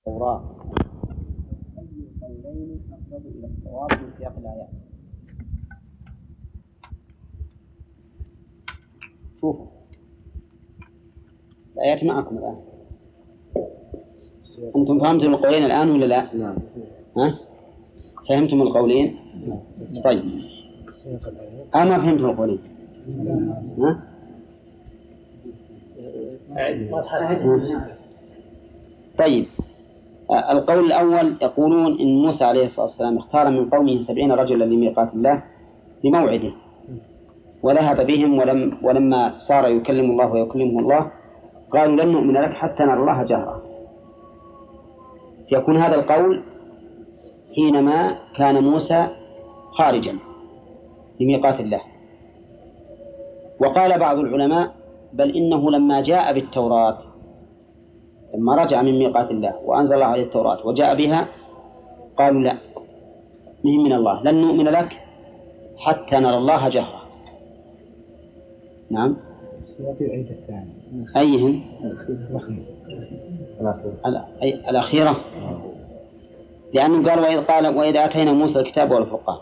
التوراة أي القولين أقرب إلى الصواب من سياق الآيات؟ شوفوا الآيات معكم الآن. أنتم فهمتم القولين الآن ولا لا؟ نعم. ها؟ فهمتم القولين؟ طيب. ما فهمتم القولين؟ ها؟ طيب. القول الأول يقولون إن موسى عليه الصلاة والسلام اختار من قومه 70 رجلا لميقات الله لموعده وذهب بهم ولما صار يكلم الله ويكلمه الله قالوا لن نؤمن لك حتى نرى الله جهرا. يكون هذا القول حينما كان موسى خارجا لميقات الله. وقال بعض العلماء بل إنه لما جاء بالتوراة لما رجع من ميقات الله وأنزل الله عليه التوراة وجاء بها قالوا لا من الله لن نؤمن لك حتى نرى الله جهرا. نعم. أيهن؟ الأخيرة لأنه قال وإذ آتينا موسى الكتاب والفرقان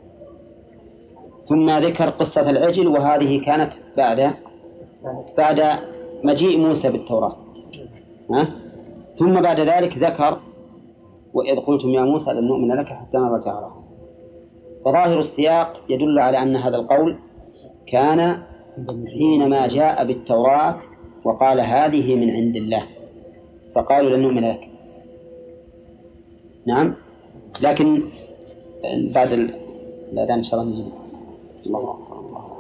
ثم ذكر قصة العجل وهذه كانت بعد مجيء موسى بالتوراة. ثم بعد ذلك ذكر وإذ قلتم يا موسى لن نؤمن لك حتى نرى جهرا. فظاهر السياق يدل على أن هذا القول كان حينما جاء بالتوراة وقال هذه من عند الله فقالوا لن نؤمن لك. نعم. لكن بعد الأذان إن شاء الله نجيب. الله أكبر.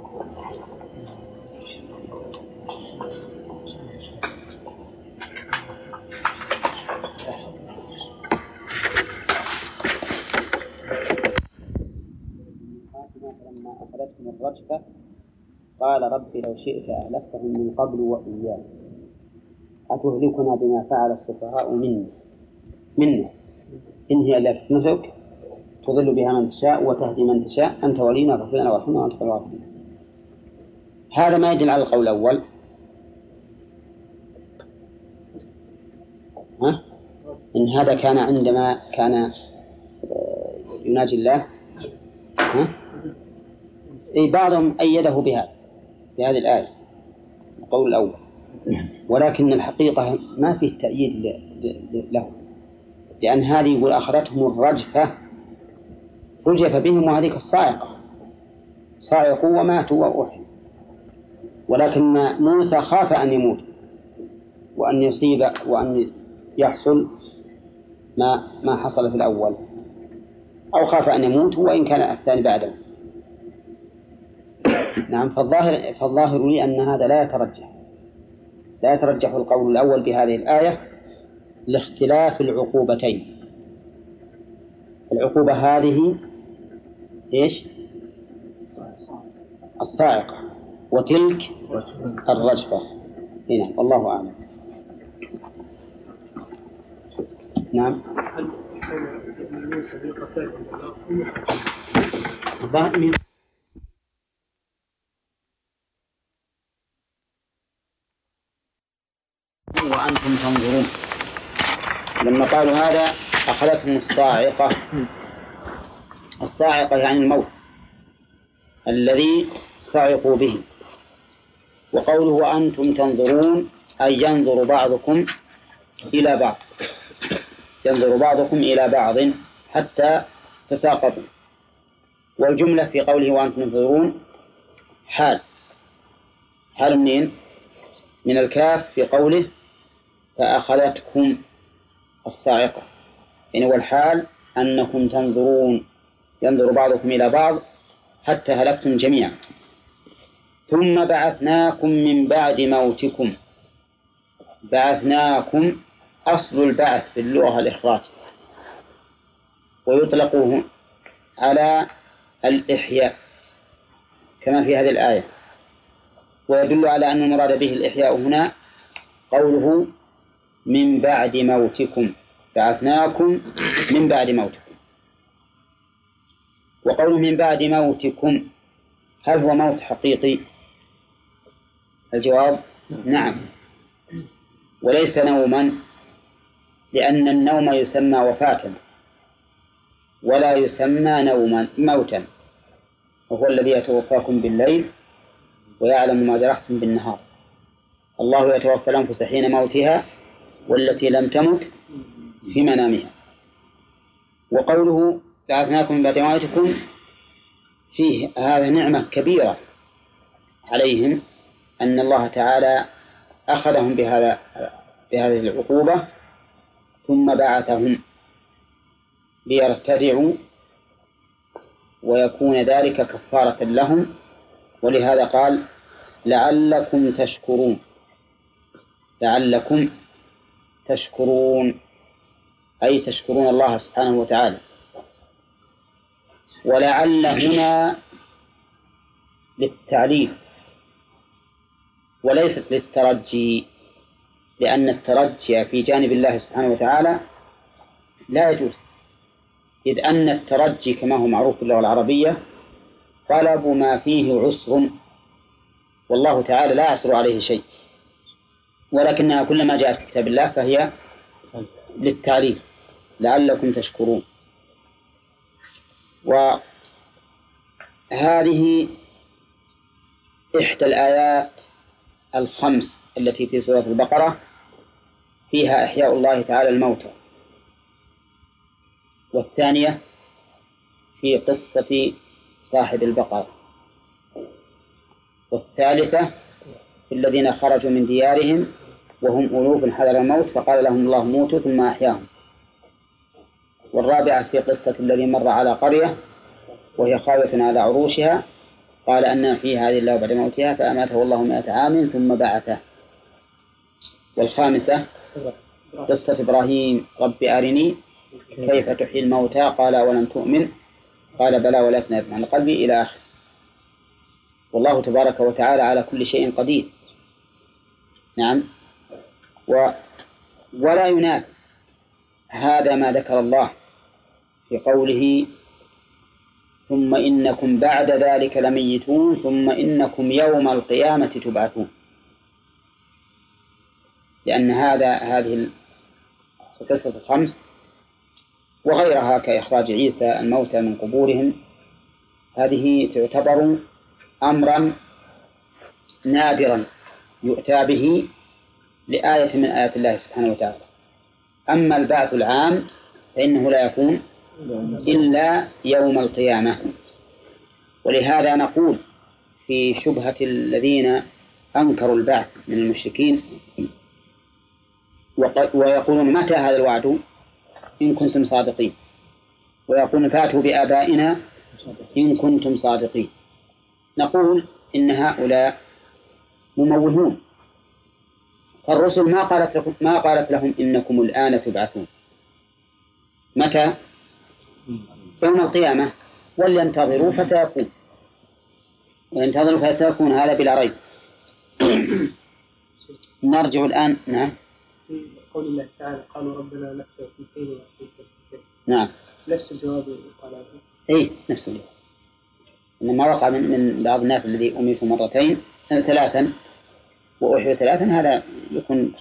فلما أخذتهم الرجفة قال رب لو شئت أهلكتهم من قبل وإياي أتهلكنا بما فعل السفهاء منا إن هي إلا فتنتك تضل بها من تشاء وتهدي من تشاء أنت ولينا فاغفر لنا وارحمنا وأنت خير الراحمين. هذا ما يدل على القول الأول. إن هذا كان عندما كان يناجي الله. بعضهم أيده بهذه الآية القول الأول ولكن الحقيقة ما فيه تأييد له لأن هذه يقول أخذتهم الرجفة رجف بهم وهذه الصاعقة صاعقوا وماتوا وأحيوا ولكن موسى خاف أن يموت وأن يصيب وأن يحصل ما حصل في الأول أو خاف أن يموت وإن كان الثاني بعده. نعم. فالظاهر لي أن هذا لا يترجح القول الأول بهذه الآية لاختلاف العقوبتين. العقوبة هذه إيش؟ الصاعقة وتلك الرجفة. هنا والله أعلم. نعم. وأنتم تنظرون لما قالوا هذا أخذتهم الصاعقة يعني الموت الذي صعقوا به. وقوله وأنتم تنظرون أي ينظر بعضكم إلى بعض حتى تساقطوا. والجملة في قوله وأنتم تنظرون حال منين؟ من الكاف في قوله فأخذتكم الصاعقة يعني والحال أنكم تنظرون ينظر بعضكم إلى بعض حتى هلكتم جميعا. ثم بعثناكم من بعد موتكم. بعثناكم أصل البعث في اللغة الإخراج ويطلق على الإحياء كما في هذه الآية ويدل على أن المراد به الإحياء هنا قوله من بعد موتكم. بعثناكم من بعد موتكم. وقوله من بعد موتكم هل هو موت حقيقي؟ الجواب نعم وليس نوما لأن النوم يسمى وفاة ولا يسمى موتا، وهو الذي يتوفاكم بالليل ويعلم ما جرحتم بالنهار. الله يتوفى الأنفس حين موتها والتي لم تمت في منامها. وقوله بعثناكم من بعد موتكم فيه هذا نعمة كبيرة عليهم، أن الله تعالى أخذهم بهذه العقوبة ثم بعثهم ليرتدعوا ويكون ذلك كفارة لهم. ولهذا قال لعلكم تشكرون، لعلكم تشكرون أي تشكرون الله سبحانه وتعالى. ولعل هنا للتعليل وليست للترجي، لأن الترجي في جانب الله سبحانه وتعالى لا يجوز، إذ أن الترجي كما هو معروف في اللغة العربية طلب ما فيه عسر، والله تعالى لا يعسر عليه شيء، ولكنها كلما جاءت في كتاب الله فهي للتعليل لعلكم تشكرون. وهذه إحدى الآيات الخمس التي في سورة البقرة فيها إحياء الله تعالى الموتى، والثانية في قصة صاحب البقرة، والثالثة في الذين خرجوا من ديارهم وهم ألوف حذر الموت فقال لهم الله موتوا ثم أحياهم، والرابعة في قصة الذي مر على قرية وهي خاوية على عروشها قال أن في هذه الله بعد موتها فأماته الله 100 عام ثم بعثه، والخامسة قصة إبراهيم رب أرني كيف تحيي الموتى قال ولم تؤمن قال بلى ولكن يطمئن قلبي إلى آخر. والله تبارك وتعالى على كل شيء قدير. نعم. ولا ينافي هذا ما ذكر الله في قوله ثم إنكم بعد ذلك لميتون ثم إنكم يوم القيامة تبعثون، لأن هذه القصص الخمس وغيرها كإخراج عيسى الموتى من قبورهم هذه تعتبر أمرا نادرا يؤتى به لآية من آيات الله سبحانه وتعالى. أما البعث العام فإنه لا يكون إلا يوم القيامة. ولهذا نقول في شبهة الذين أنكروا البعث من المشركين ويقولون متى هذا الوعد إن كنتم صادقين، ويقولون فاتوا بآبائنا إن كنتم صادقين، نقول إن هؤلاء مموهون، فالرسل ما قالت لهم إنكم الآن تبعثون. متى؟ يوم القيامة، ولينتظروا فسيكون، وينتظروا فسيكون هذا بلا ريب. نرجع الآن. نعم. في قول الله تعالى قالوا ربنا نخشى في حين وفي. نعم. نفس الجواب قال هذا. إيه نفس الجواب. إنما وقع من بعض الناس الذي أميتوا مرتين ثلاثا وأحيوا ثلاثا، هذا يكون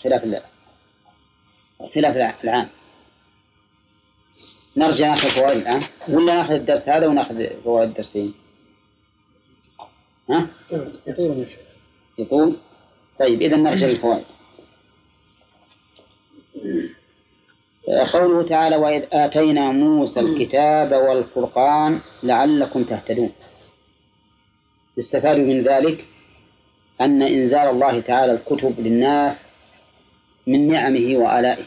خلاف العام. نرجع نأخذ فوائد الآن ولا نأخذ الدرس هذا ونأخذ فوائد الدرسين؟ ها؟ يطول. طيب إذا نرجع للفوائد. قوله تعالى وإذ آتينا موسى الكتاب والفرقان لعلكم تهتدون. يستفاد من ذلك أن إنزال الله تعالى الكتب للناس من نعمه وآلائه،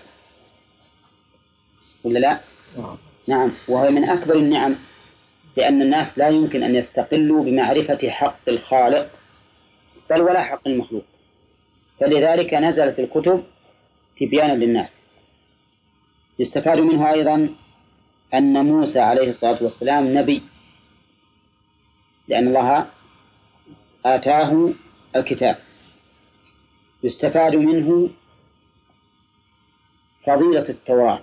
ولا لا؟ نعم. وهي من أكبر النعم، لأن الناس لا يمكن أن يستقلوا بمعرفة حق الخالق بل ولا حق المخلوق، فلذلك نزلت الكتب تبيانا للناس. يستفاد منه أيضا أن موسى عليه الصلاة والسلام نبي، لأن الله آتاه الكتاب. يستفاد منه فضيلة التوراة،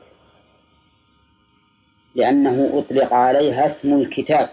لأنه أطلق عليها اسم الكتاب،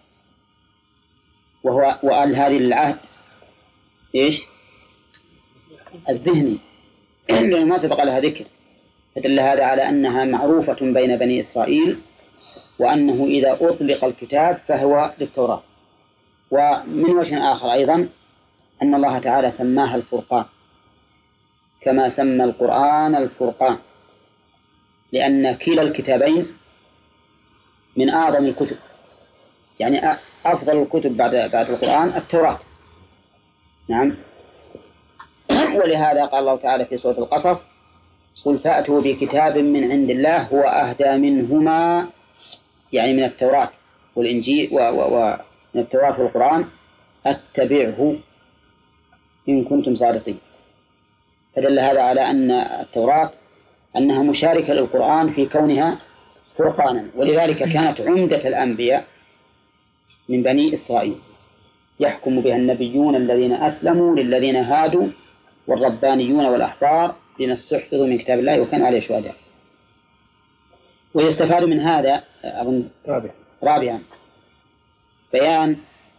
وقال هذه العهد إيش؟ الذهني، لأنه ما سبق لها ذكر، فدل هذا على أنها معروفة بين بني إسرائيل، وأنه إذا أطلق الكتاب فهو للتوراة. ومن وجه آخر أيضا أن الله تعالى سماها الفرقان كما سمى القرآن الفرقان، لأن كلا الكتابين من أعظم الكتب، يعني أفضل الكتب بعد القرآن التوراة. نعم. ولهذا قال الله تعالى في سورة القصص: قل فأتوا بكتاب من عند الله هو أهدى منهما، يعني من التوراة والإنجيل ومن التوراة والقرآن، أتبعه إن كنتم صادقين. فدل هذا على أن التوراة أنها مشاركة للقرآن في كونها فرقانا، ولذلك كانت عمدة الأنبياء من بني إسرائيل، يحكم بها النبيون الذين أسلموا للذين هادوا والربانيون والأحبار بما استحفظوا من كتاب الله وكانوا عليه شهداء. ويستفاد من هذا أظن رابعا بيان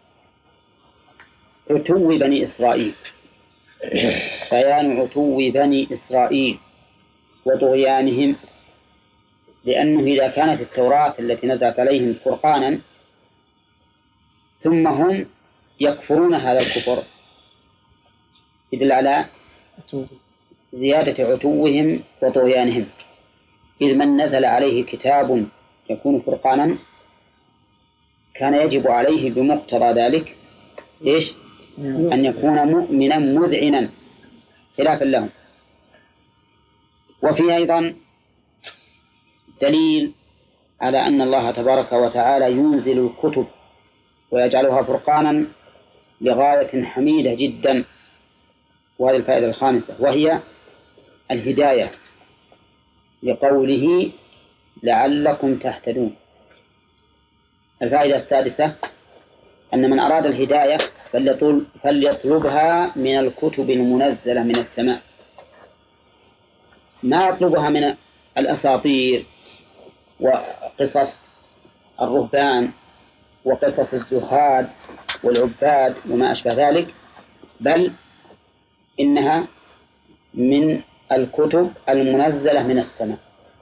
عتو بني إسرائيل، بيان عتو بني إسرائيل وطغيانهم، لأنه إذا كانت التوراة التي نزلت عليهم فرقانا ثم هم يكفرون هذا الكفر يدل على زيادة عتوهم وطغيانهم. إذ من نزل عليه كتاب يكون فرقانا كان يجب عليه بمقتضى ذلك إيش؟ أن يكون مؤمنا مذعنا خلافا لهم. وفي أيضا دليل على أن الله تبارك وتعالى ينزل الكتب ويجعلها فرقانا لغاية حميدة جدا، وهذه الفائدة الخامسة وهي الهداية، لقوله لعلكم تهتدون. الفائدة السادسة أن من أراد الهداية فليطلبها من الكتب المنزلة من السماء، ما يطلبها من الأساطير وقصص الرهبان وقصص الزهاد والعباد وما أشبه ذلك، بل إنها من الكتب المنزلة من السماء.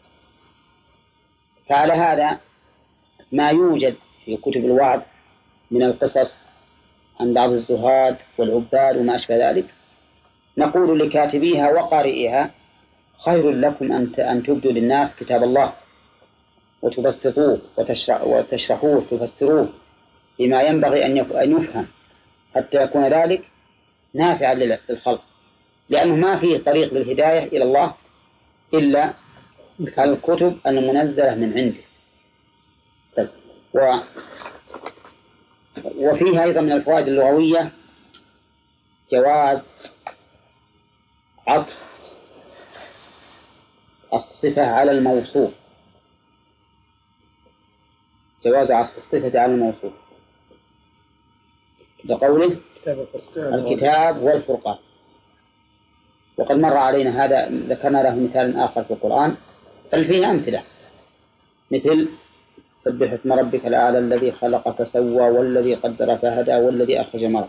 فعلى هذا ما يوجد في كتب الوعظ من القصص عن بعض الزهاد والعباد وما أشبه ذلك، نقول لكاتبيها وقارئها: خير لكم أن تبدوا للناس كتاب الله وتبسطوه وتشرحوه وتفسروه بما ينبغي أن يفهم، حتى يكون ذلك نافعا للخلق، لأنه ما فيه طريق للهداية إلى الله إلا الكتب المنزلة من عنده. وفيها أيضا من الفوائد اللغوية جواز عطف الصفة على الموصوف، جواز عطف الصفة على الموصوف بقوله الكتاب والفرقان. وقد مر علينا هذا، ذكرنا له مثال آخر في القرآن، بل فيه أمثلة مثل سبح اسم ربك الأعلى الذي خلق فسوى والذي قدر فهدى والذي أخرج المرعى.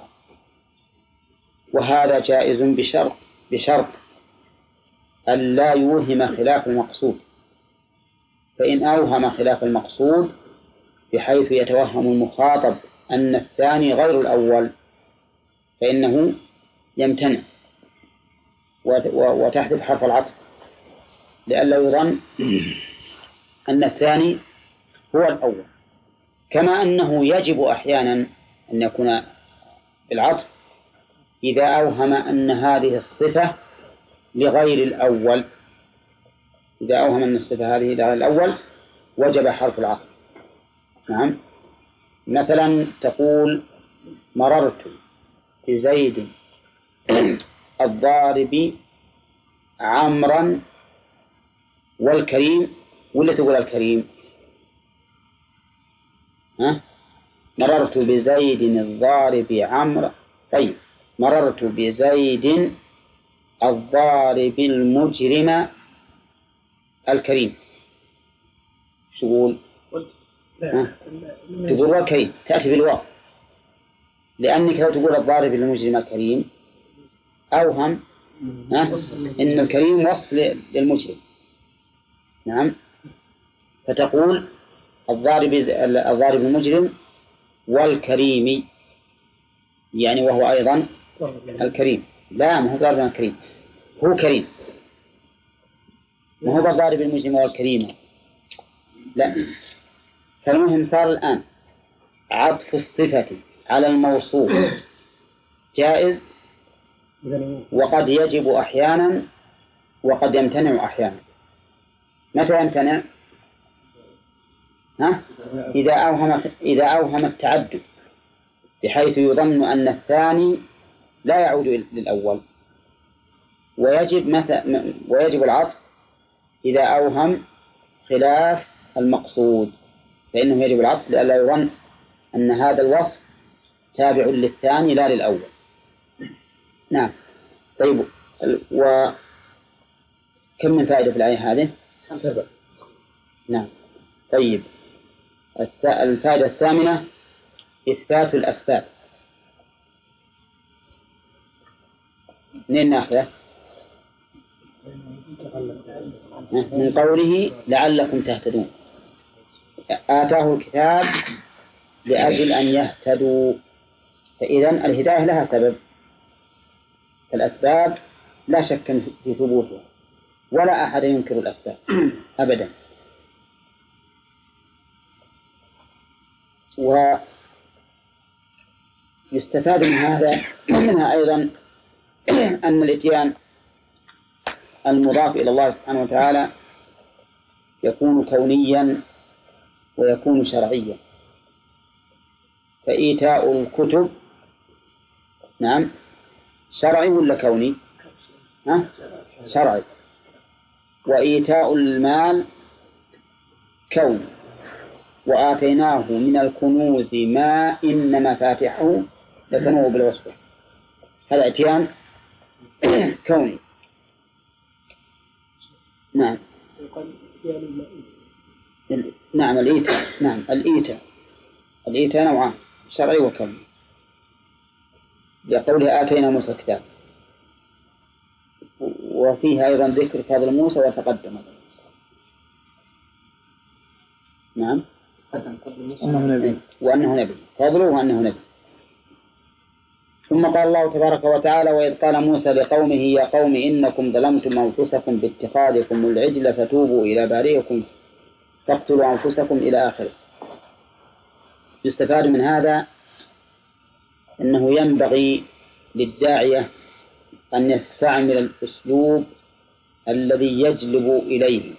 وهذا جائز بشرط أن لا يوهم خلاف المقصود، فإن أوهم خلاف المقصود بحيث يتوهم المخاطب أن الثاني غير الأول فإنه يمتنع وتحذف حرف العطف لئلا يظن أن الثاني هو الأول. كما أنه يجب أحيانا أن يكون بالعطف إذا أوهم أن هذه الصفة لغير الأول، إذا أوهم أن الصفة هذه لغير الأول وجب حرف العطف. نعم، مثلا تقول مررت بزيد الضارب عمرا والكريم، ولا تقول الكريم؟ مررت بزيد الضارب عمرا، طيب مررت بزيد الضارب المجرم الكريم، شو تقول؟ تقول والكريم، تأتي بالواو، لأنك لو تقول الضارب المجرم الكريم أوهم إن الكريم وصف للمجرم، نعم. فتقول الضارب المجرم والكريم، يعني وهو أيضا الكريم. لا، ما هو ضارب الكريم، هو كريم، ما هو الضارب المجرم والكريم، لا. فالمهم صار الآن عطف الصفة على الموصوف جائز، وقد يجب أحيانا وقد يمتنع أحيانا. متى يمتنع؟ إذا أوهم التعدد، بحيث يظن أن الثاني لا يعود للأول. ويجب العطف إذا أوهم خلاف المقصود، فإنه يجب العطف لئلا يظن أن هذا الوصف تابع للثاني لا للأول. نعم. طيب، وكم من فائدة في الآية هذه؟ 7. نعم. طيب، الفائدة الثامنة إثبات الأسباب. منين نأخذه؟ من قوله لعلكم تهتدون، آتاه الكتاب لأجل أن يهتدوا، فإذن الهداية لها سبب. الأسباب لا شك في ثبوتها، ولا أحد ينكر الأسباب أبدا. ويستفاد من هذا منها أيضا أن الإتيان المضاف إلى الله سبحانه وتعالى يكون كونيا ويكون شرعيا. فإيتاء الكتب نعم شرعي ولا كوني؟ شرعي. وإيتاء المال كوني. وآتيناه من الكنوز ما إن مفاتحه لتنوء بالعصبة، هذا إتيان كوني. نعم. نعم الإيتاء، نعم الإيتاء نوعان، شرعي وكوني، لقوله آتينا موسى الكتاب. وفيها أيضا ذكر فضل موسى وتقدم. نعم. وأنه نبي، فضله وأنه نبي. ثم قال الله تبارك وتعالى: وإذ قال موسى لقومه يا قوم إنكم ظلمتم أنفسكم باتخاذكم العجل فتوبوا إلى بارئكم فاقتلوا أنفسكم إلى آخره. يستفاد من هذا أنه ينبغي للداعية أن يستعمل الأسلوب الذي يجلب إليه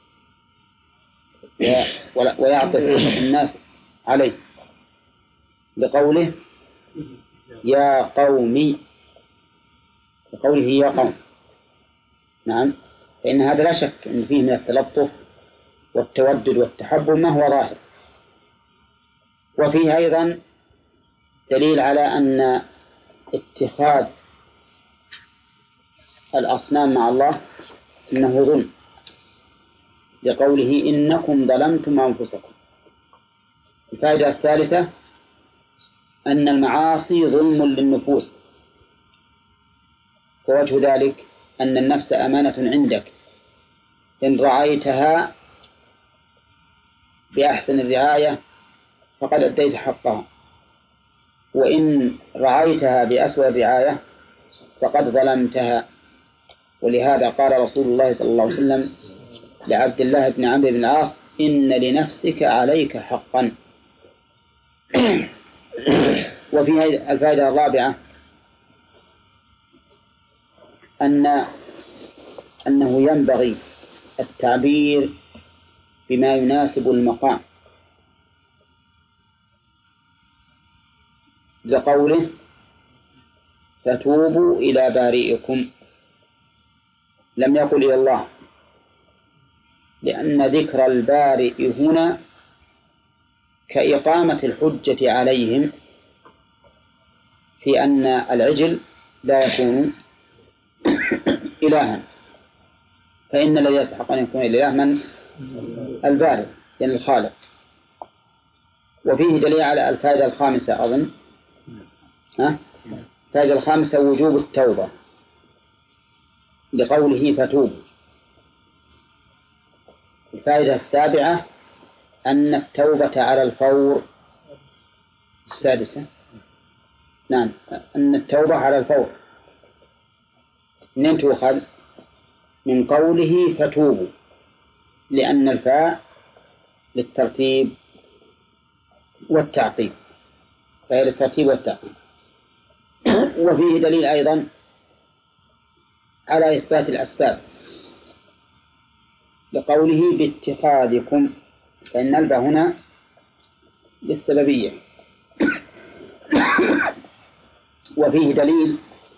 ويعطف الناس عليه، بقوله يا قومي، بقوله يا قوم. نعم. فإن هذا لا شك أن فيه من التلطف والتودد والتحبب ما هو ظاهر. وفيه أيضا دليل على أن اتخاذ الأصنام مع الله إنه ظلم، لقوله إنكم ظلمتم أنفسكم. الفائدة الثالثة أن المعاصي ظلم للنفوس، ووجه ذلك أن النفس أمانة عندك، إن رعيتها بأحسن الرعاية فقد أديت حقها، وإن رعيتها بأسوأ الرعاية فقد ظلمتها. ولهذا قال رسول الله صلى الله عليه وسلم لعبد الله بن عمرو بن العاص: إن لنفسك عليك حقا. وفي الفائدة الرابعة أنه ينبغي التعبير بما يناسب المقام، لقوله فتوبوا إلى بارئكم، لم يقل إلى الله، لأن ذكر البارئ هنا كإقامة الحجة عليهم في أن العجل لا يكون إلها، فإن الذي يستحق أن يكون الإله من؟ البارئ، يعني الخالق. وفيه دليل على الفائدة الخامسة أظن، الفائدة الخامسة وجوب التوبة، لقوله فتوب. الفائدة السابعة أن التوبة على الفور. السادسة نعم، أن التوبة على الفور منين تؤخذ؟ من قوله فتوبوا، لأن الفاء للترتيب والتعقيب، فهي للترتيب والتعقيب. وفيه دليل أيضا على إثبات الأسباب لقوله باتخاذكم، فإن الباء هنا للسببية. وفيه دليل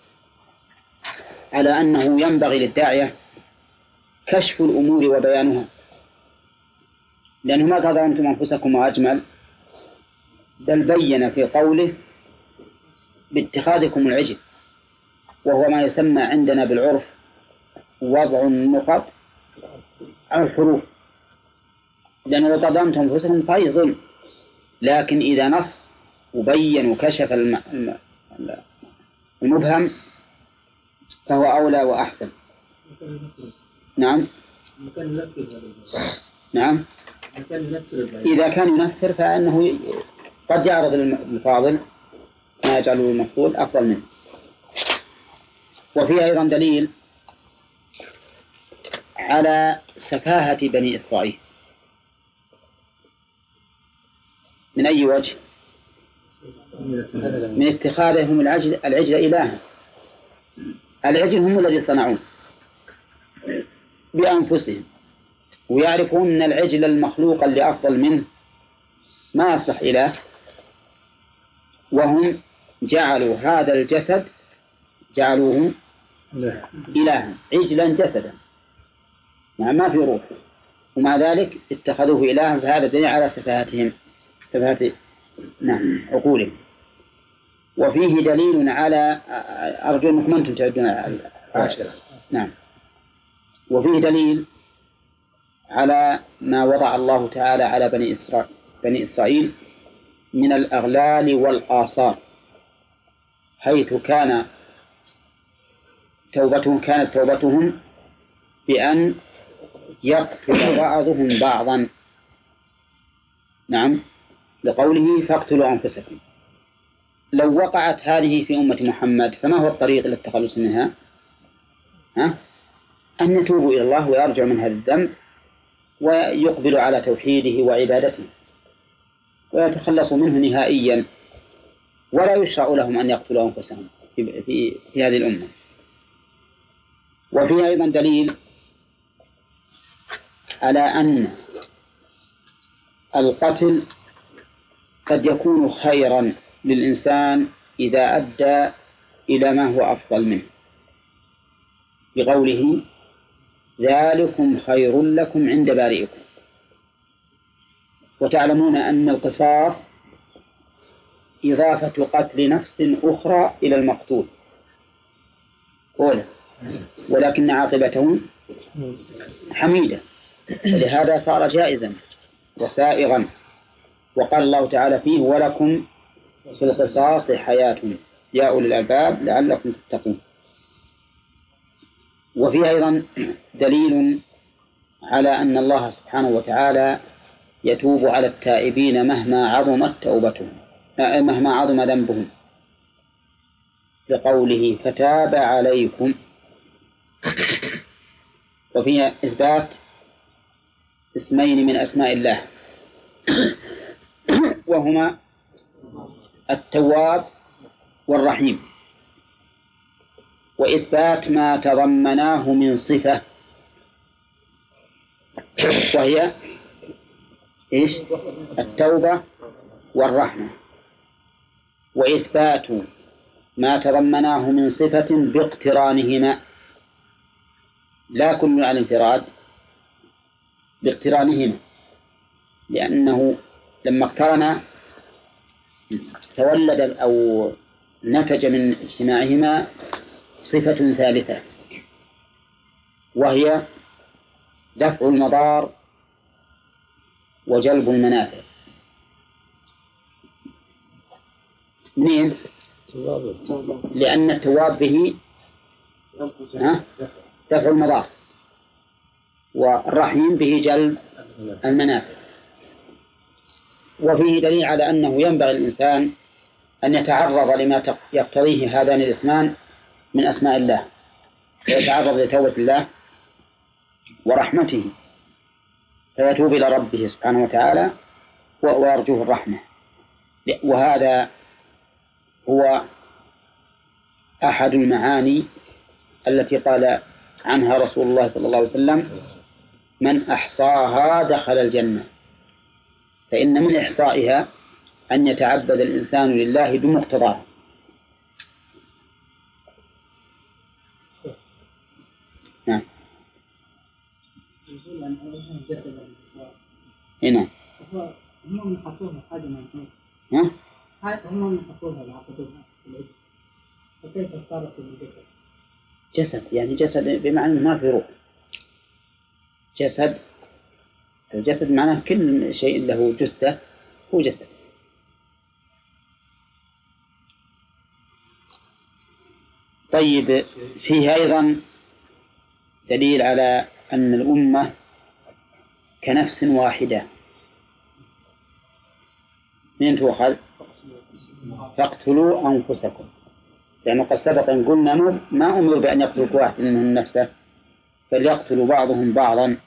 على أنه ينبغي للداعية كشف الأمور وبيانها، لأنه ما ظلمتم أنفسكم وأجمل، بل بين في قوله باتخاذكم العجل، وهو ما يسمى عندنا بالعرف وضع النقط على الحروف، لأنه لو ظلمتم أنفسكم صحيح ظلم، لكن إذا نص وبين وكشف المبهم فهو أولى وأحسن. نعم نعم، إذا كان ينفر فإنه قد يعرض الفاضل ما يجعله المفضول أفضل منه. وفيه أيضا دليل على سفاهة بني إسرائيل. من أي وجه؟ من اتخاذهم العجل إلها. العجل هم الذي صنعوه بأنفسهم، ويعرفون أن العجل المخلوق اللي أفضل منه ما يصلح إله، وهم جعلوا هذا الجسد جعلوه إلها، عجلا جسدا ما في روح، ومع ذلك اتخذوه إلها، فهذا دليل على سفاهتهم، سفاهة عقولهم. وفيه دليل على أرجو أنكم أنتم تعدون العاشرة. نعم. وفيه دليل على ما وضع الله تعالى على بني إسرائيل من الأغلال والآثار، حيث كانت توبتهم بأن يقتل بعضهم بعضا. نعم، لقوله فاقتلوا أنفسكم. لو وقعت هذه في أمة محمد فما هو الطريق للتخلص منها؟ أن يتوبوا إلى الله ويرجعوا من هذا الذنب ويقبلوا على توحيده وعبادته ويتخلصوا منه نهائيا، ولا يشرع لهم أن يقتلوا أنفسهم في هذه الأمة. وفيه أيضا دليل على أن القتل قد يكون خيرا للإنسان إذا أدى إلى ما هو أفضل منه، بقوله ذلكم خير لكم عند بارئكم. وتعلمون أن القصاص إضافة قتل نفس أخرى إلى المقتول أولى، ولكن عاقبته حميدة، ولهذا صار جائزا وسائغا. وقال الله تعالى فيه ولكم في القصاص حياة يا أولي الألباب لعلكم تتقون. وفيه أيضا دليل على أن الله سبحانه وتعالى يتوب على التائبين مهما عظمت توبتهم، مهما عظم ذنبهم، لقوله فتاب عليكم. وفيه إثبات اسمين من أسماء الله وهما التواب والرحيم، وإثبات ما تضمناه من صفة وهي إيش؟ التوبة والرحمة، وإثبات ما تضمناه من صفة باقترانهما، لا كل على الانفراد، باقترانهما، لأنه لما اقترن تولد أو نتج من اجتماعهما صفة ثالثة، وهي دفع المضار وجلب المنافع. منين؟ لأن التواب به دفع المضار، والرحيم به جلب المنافع. وفيه دليل على أنه ينبغي الإنسان أن يتعرض لما يقتضيه هذان الاسمان من أسماء الله، ويتعرض لتوبة الله ورحمته، فيتوب إلى ربه سبحانه وتعالى ويرجوه الرحمة. وهذا هو أحد المعاني التي قال عنها رسول الله صلى الله عليه وسلم: من أحصاها دخل الجنة. فإن من إحصائها أن يتعبد الإنسان لله بمقتضاه. نعم. هنا هم من حطوها حاجة من هم من حطوها العقدوها فكيف صارت الجسد؟ جسد يعني جسد بمعنى ما في روح. جسد، الجسد معناه كل شيء له جثة هو جسد. طيب، فيه أيضا دليل على أن الأمة كنفس واحدة. من تؤخذ؟ فاقتلوا أنفسكم، لأنه قد سبق أن قلنا ما أمر بأن يقتل كل واحد منهم نفسه، فليقتلوا بعضهم بعضا.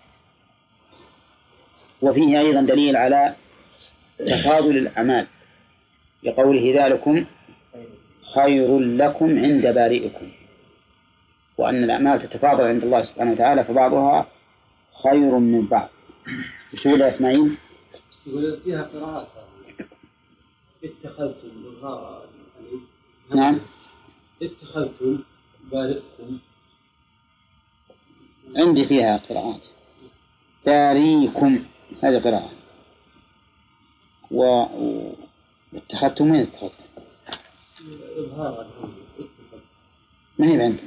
وفيه أيضا دليل على تفاضل الأعمال، لقوله: ذلكم خير لكم عند بارئكم، وأن الأعمال تتفاضل عند الله سبحانه وتعالى فبعضها خير من بعض. بسهولة يا إسماعيل. يقول فيها قراءات: اتخذتم نعم، اتخذتم بارئكم. عندي فيها قراءات: بارئكم هذه قراءة، واتخذتم وين اتخذتم؟ إظهار ما هي عندي.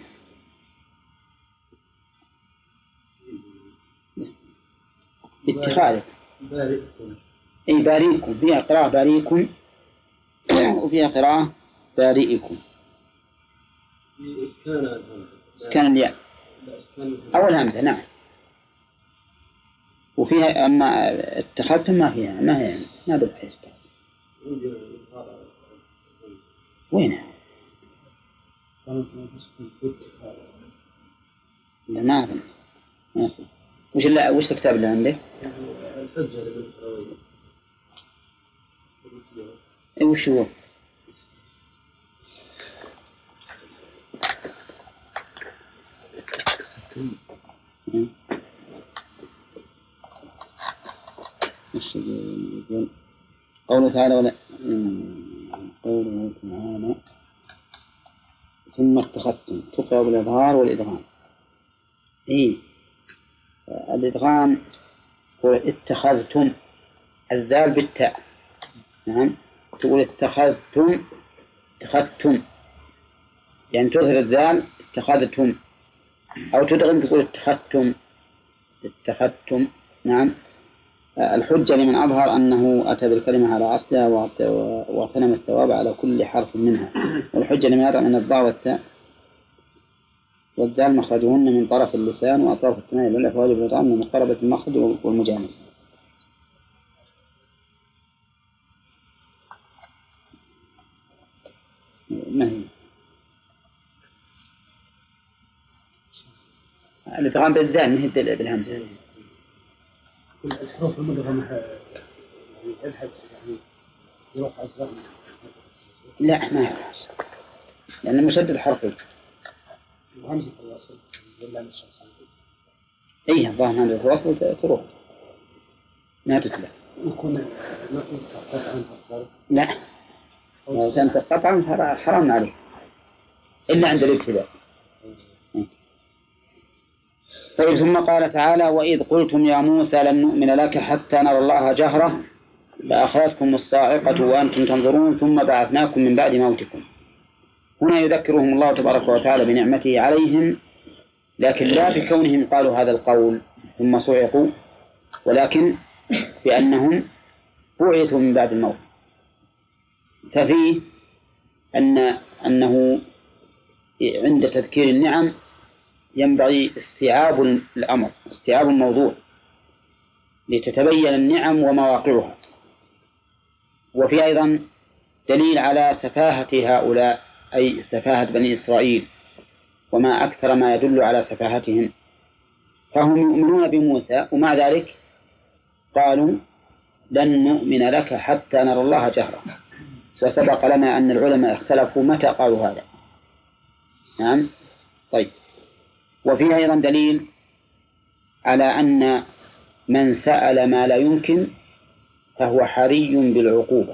اتخاذ بارئكم. أي بارئكم، فيها قراءة بارئكم وفيها قراءة بارئكم. كان الياء أو الهمزة. نعم. وفيها أما اتخذتم ما فيها، ما هي ما بحث. وين؟ لا ما أعرف. وش الكتاب اللي عندك؟ الحجة لابن خروي. وش هو؟ قوله تعالى ثم اتخذتم، تقرأ بالإظهار والإدغام. الإدغام هو اتخذتم، الذال بالتاء. نعم، تقول اتخذتم يعني تظهر الذال اتخذتم، أو تدغم تقول اتخذتم. نعم. الحجة لمن أظهر أنه أتى بالكلمة على أصلها واغتنم الثواب على كل حرف منها. والحجة لمن يرى أن الضاء والتاء والذال مخرجهن من طرف اللسان، وأطراف الثنايا للأفواج بالإدغام من مقاربة المخرج والمجانس. ما هي؟ الإدغام بالذال ما هي بالهمزة. الحروف المدغمة يعني الحج يعني يروح أزرق. لا ما يروح، لأن مشدد حرفي. وهمزة الوصل ولا مش إيه الظاهر همزة الوصل تروح ما تتلى. يكون نقول قطعا أفضل. لا، لو كانت قطعا حرام عليه إلا عند الابتداء. طيب، ثم قال تعالى: وإذ قلتم يا موسى لن نؤمن لك حتى نرى الله جهرة فأخذتكم الصاعقة وأنتم تنظرون ثم بعثناكم من بعد موتكم. هنا يذكرهم الله تبارك وتعالى بنعمته عليهم، لكن لا بكونهم قالوا هذا القول ثم صعقوا، ولكن بأنهم بعثوا من بعد الموت. ففيه أنه عند تذكير النعم ينبغي استيعاب الأمر، استيعاب الموضوع لتتبين النعم ومواقعها. وفي أيضا دليل على سفاهة هؤلاء، أي سفاهة بني إسرائيل، وما أكثر ما يدل على سفاهتهم. فهم يؤمنون بموسى ومع ذلك قالوا لن نؤمن لك حتى نرى الله جهرة. وسبق لنا أن العلماء اختلفوا متى قالوا هذا. نعم. طيب. وفيه أيضا دليل على أن من سأل ما لا يمكن فهو حري بالعقوبة.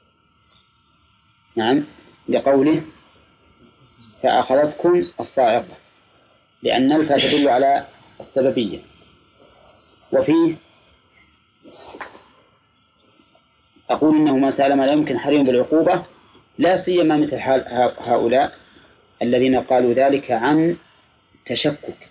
نعم، لقوله فأخذتكم الصاعقة، لأن الفاء تدل على السببية. وفيه أقول إنه من سأل ما لا يمكن حري بالعقوبة، لا سيما مثل حال هؤلاء الذين قالوا ذلك عن تشكك.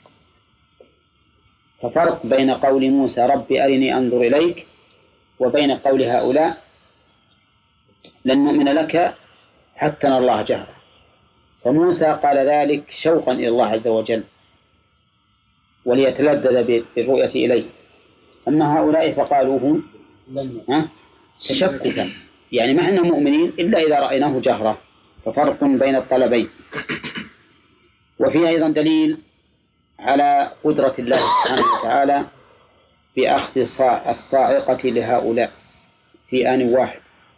ففرق بين قول موسى رب أرني أنظر إليك وبين قول هؤلاء لن نؤمن لك حتى نرى الله جهرة. فموسى قال ذلك شوقا إلى الله عز وجل وليتلذذ بالرؤية إليه، أما هؤلاء فقالوه تشككا، يعني ما احنا مؤمنين إلا إذا رأيناه جهرة. ففرق بين الطلبين. وفيه أيضا دليل على قدرة الله سبحانه وتعالى بأخذ الصاعقة لهؤلاء في آن واحد.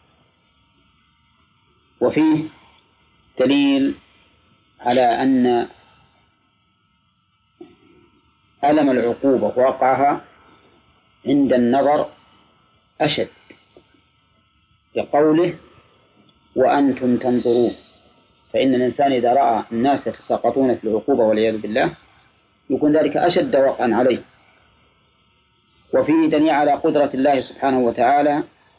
وفيه دليل على أن ألم العقوبة وقعها عند النظر أشد، لقوله وأنتم تنظرون. فإن الإنسان إذا رأى الناس يتساقطون في العقوبة والعياذ بالله يكون ذلك أشد وقعا عليه. وفيه دليل على قدرة الله سبحانه وتعالى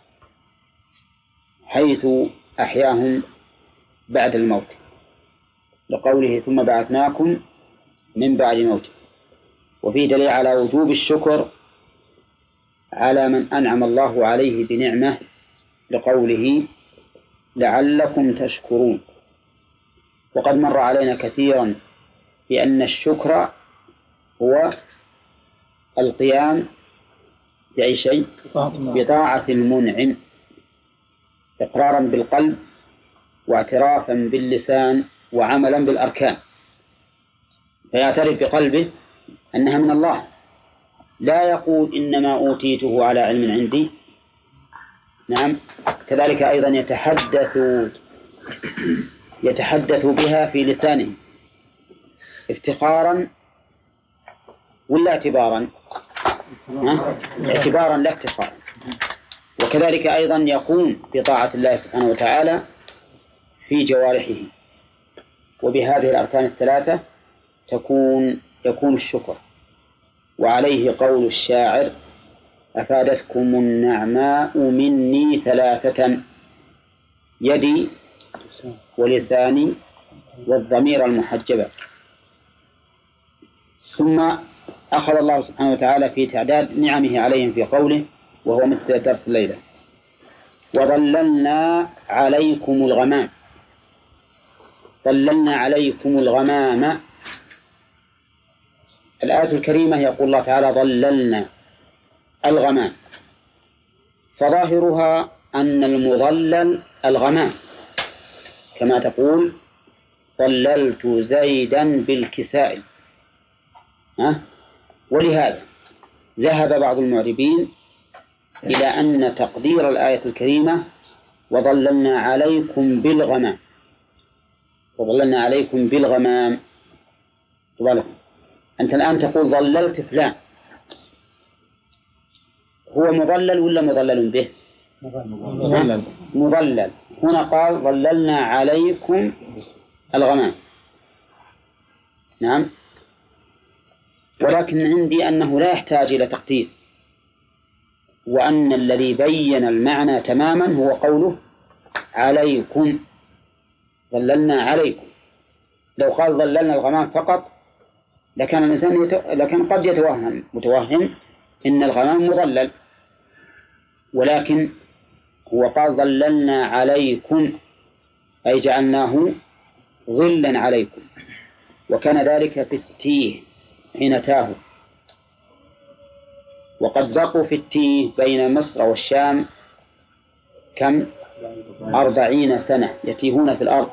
حيث أحياهم بعد الموت، لقوله ثم بعثناكم من بعد موت. وفيه دليل على وجوب الشكر على من أنعم الله عليه بنعمة، لقوله لعلكم تشكرون. وقد مر علينا كثيرا بأن الشكر هو القيام بأي شيء بطاعة المنعم، إقرارا بالقلب واعترافا باللسان وعملا بالأركان. فيعترف بقلبه أنها من الله، لا يقول إنما أوتيته على علم عندي. نعم. كذلك أيضا يتحدث بها في لسانه افتخارا ولا اعتبارا؟ اعتبارا لا افتخارا. وكذلك أيضا يقوم بطاعة الله سبحانه وتعالى في جوارحه. وبهذه الأركان الثلاثة يكون الشكر. وعليه قول الشاعر أفادتكم النعماء مني ثلاثة يدي ولساني والضمير المحجبة. ثم أخذ الله سبحانه وتعالى في تعداد نعمه عليهم في قوله، وهو مثل درس الليلة، وظللنا عليكم الغمام. ظللنا عليكم الغمام. الآية الكريمة يقول الله تعالى ظللنا الغمام، فظاهرها أن المظلل الغمام، كما تقول ظللت زيدا بالكساء. ولهذا ذهب بعض المعربين إلى أن تقدير الآية الكريمة وظللنا عليكم بالغمام، وظللنا عليكم بالغمام. أنت الآن تقول ظللت فلان، هو مظلل ولا مظلل به؟ مظلل. هنا قال ظللنا عليكم الغمام. نعم. ولكن عندي أنه لا يحتاج إلى تقدير، وأن الذي بين المعنى تماما هو قوله عليكم. ظللنا عليكم. لو قال ظللنا الغمام فقط لكان الإنسان لكن قد متوهم إن الغمام مظلل، ولكن هو قال ظللنا عليكم أي جعلناه ظلا عليكم. وكان ذلك في التيه حين تاهوا، وقد بقوا في التيه بين مصر والشام كم 40 سنة يتيهون في الأرض،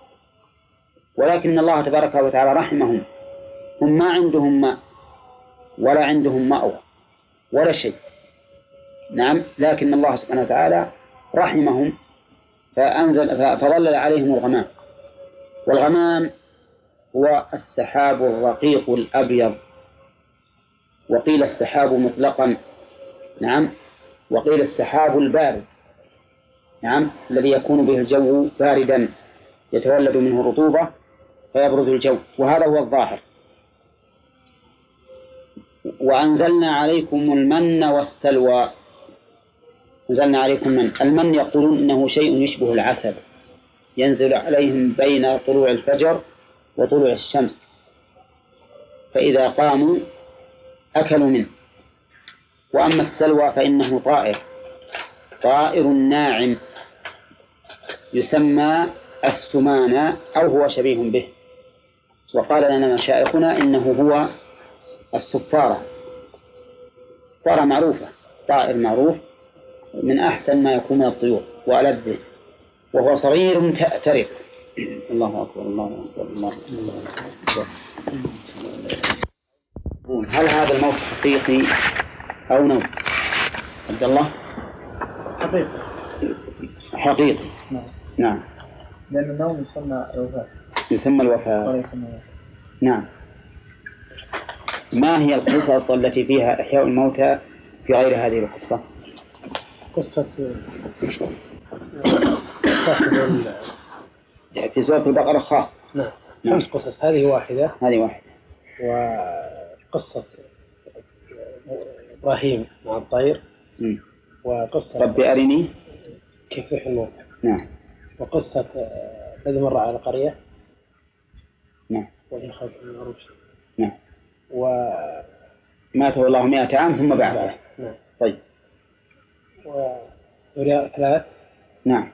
ولكن الله تبارك وتعالى رحمهم، هم ما عندهم ماء ولا عندهم مأوى ولا شيء، نعم، لكن الله سبحانه وتعالى رحمهم فظلل عليهم الغمام. والغمام هو السحاب الرقيق الأبيض، وقيل السحاب مطلقا، نعم، وقيل السحاب البارد، نعم، الذي يكون به الجو باردا يتولد منه الرطوبة فيبرد الجو، وهذا هو الظاهر. وأنزلنا عليكم المن والسلوى. أنزلنا عليكم المن يقولون إنه شيء يشبه العسل ينزل عليهم بين طلوع الفجر وطلوع الشمس، فإذا قاموا أكلوا منه. وأما السلوى فإنه طائر ناعم يسمى السمانة أو هو شبيه به، وقال لنا مشايخنا إنه هو الصفارة. الصفارة معروفة، طائر معروف من أحسن ما يكون من الطيور وألذه، وهو صغير تأترق. الله أكبر الله أكبر الله أكبر. هل هذا الموت حقيقي أو نوم؟ عبد الله. حقيقي. نعم. لأن النوم يسمى الوفاة. يسمى الوفاة. نعم. ما هي القصص التي فيها إحياء الموتى في غير هذه القصة؟ قصة في سورة البقرة خاص. نعم. 5 قصص، هذه واحدة. وقصة إبراهيم مع الطير. وقصة ربي أرني كيف يحيي الموتى. نعم. وقصة الذي مر على قرية. نعم. وإن خاف من العروش. نعم. ماته الله 100 عام ثم بعثه. نعم. طيب. ودرياء 3. نعم.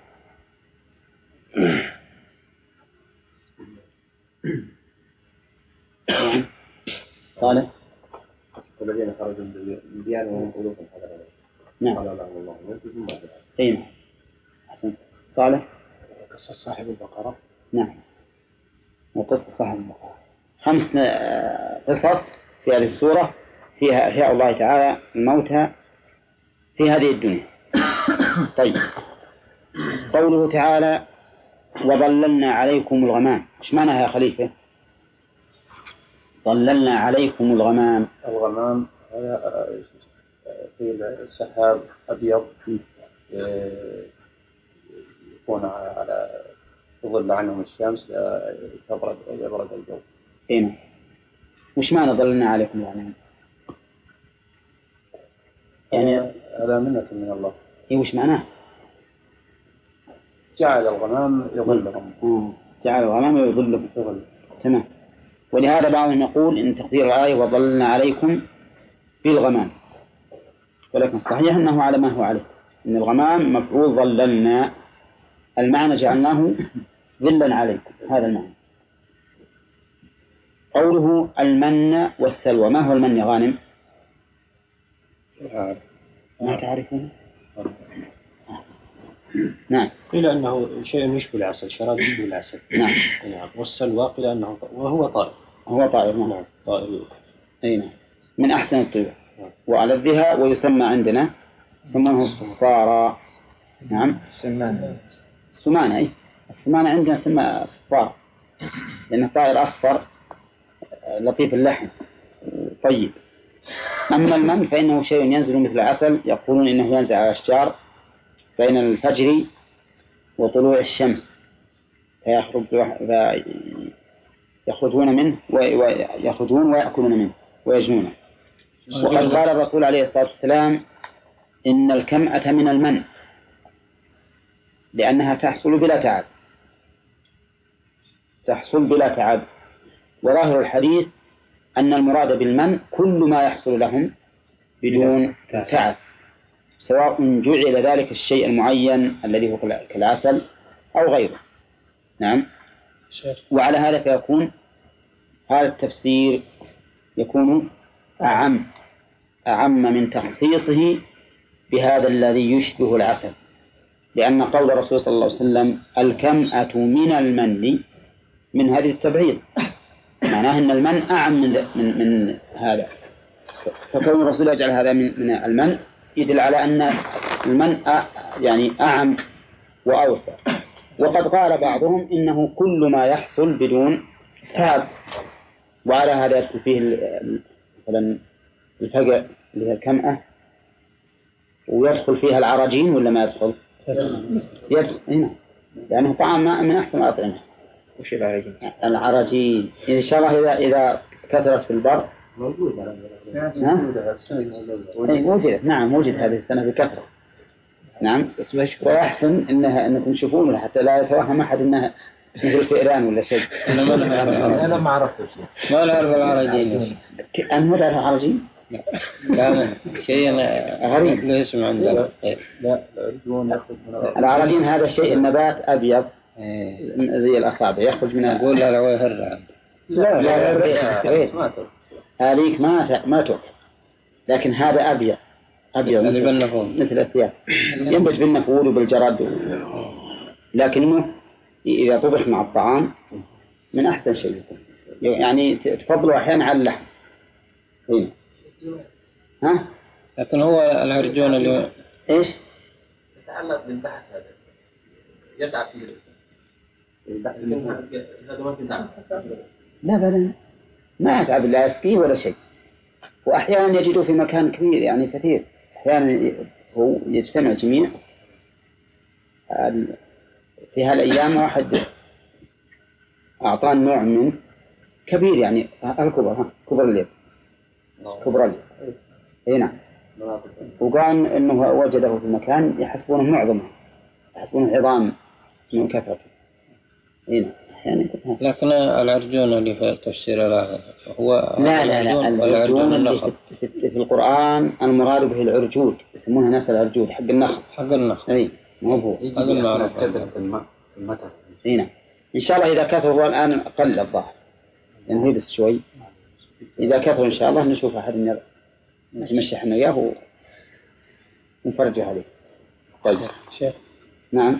نعم. صالح. الذين خرجوا من ديارهم وهم ألوف حذر الموت. نعم. قال لهم الله موت ثم بعث. أين؟ حسن. صالح. قصة صاحب البقرة. نعم. وقصة صاحب البقرة. 5 قصص في هذه السورة فيها إحياء الله تعالى الموتى في هذه الدنيا. طيب، قوله تعالى وظللنا عليكم الغمام، ايش معناها يا خليفة؟ ظللنا عليكم الغمام. الغمام في السحاب أبيض يكون على تظل عنهم الشمس يبرد الجو. إيه. وش معنى ظللنا عليكم الغمام؟ يعني هذا منة من الله. إيه، وش معناه؟ جعل الغمام يظلهم. جعل الغمام يظلهم. تمام. ولهذا بعضهم يقول إن تقدير الآية وظللنا عليكم بالغمام، ولكن الصحيح أنه على ما هو عليه، إن الغمام مفعول ظللنا، المعنى جعلناه ظلا عليكم، هذا المعنى. قوله المن والسلوى، ما هو المن يا غانم؟ ما تعرفون؟ نعم. قيل أنه شيء يشبه العسل، شراب يشبه العسل. نعم. والسلوى قيل أنه وهو طائر. هو طائر. نعم. طائر. أي نعم. من أحسن الطيور وألذها، ويسمى عندنا يسمونه الصفارة. نعم. السمانة. أي السمانة عندنا اسمها صفارة لأنه طائر أصفر لطيف اللحم طيب. أما المن فإنه شيء ينزل مثل العسل، يقولون إنه ينزل على الأشجار بين الفجر وطلوع الشمس يخرجون منه ويأخذون ويأكلون منه ويجنونه. وقد قال الرسول عليه الصلاة والسلام إن الكمأة من المن لأنها تحصل بلا تعب. وظاهر الحديث أن المراد بالمن كل ما يحصل لهم بدون تعب، سواء جعل ذلك الشيء المعين الذي هو كالعسل أو غيره. نعم. وعلى هذا فيكون هذا التفسير يكون أعم من تخصيصه بهذا الذي يشبه العسل، لأن قول الرسول صلى الله عليه وسلم الكمأة من المن من هذه التبعيض، معناه أن المن أعم من هذا، فكون الرسول يجعل هذا من المن يدل على أن المن يعني أعم وأوسع. وقد قال بعضهم إنه كل ما يحصل بدون تعب، وعلى هذا يدخل فيه مثلا الفقع اللي هي الكمأة، ويدخل فيها العراجين ولا ما يدخل؟ يدخل هنا، لأنه طعام من أحسن الأطعمة. وش العراجين؟ العراجين إن شاء الله إذا كثرت في البر موجودة. وجدت، نعم وجد هذه السنة بكثرة، نعم. ويحسن أنكم تشوفون حتى لا يتوهم أحد أنها مثل فئران ولا شيء. أنا ما عرفت ما نعرف العراجين. أنت ما تعرف العراجين؟ لا شيء غريب لا يسمع عندنا. لا العراجين هذا شيء النبات أبيض زي الأصابع يخرج منها. أقول لا ويهر. لا هذيك ما تؤكل، لكن هذا أبيض مثل الثياب، ينبت بالنفور وبالجرد، لكنه إذا طبخ مع الطعام من أحسن شيء، يعني تفضله أحيانا على اللحم. ها؟ لكن هو العرجون اللي إيش؟ يتعلق بالبحث هذا يتعب فيه هذا ما في تعب. لا بل ما يتعب لا يسقيه ولا شيء، وأحيانا يجده في مكان كبير يعني كثير، أحيانا هو يجتمع جميع. في هالأيام واحد أعطان نوع من كبير يعني الكبر كبر اليد هنا، وقال إنه وجده في مكان يحسبونه معظمه، يحسبونه عظام من كثرته هنا. لكن العرجون اللي في التفسير هو لا العرجون اللي في القرآن المراد به العرجود، يسمونها ناس العرجود حق النخل. أي ما هو هذا المعروف المتر. هنا إن شاء الله إذا كثروا الآن أقل الظاهر يعني بس شوي، إذا كثروا إن شاء الله نشوف أحد نتمشى احنا وياه ونفرجه عليه. طيب شيخ. نعم.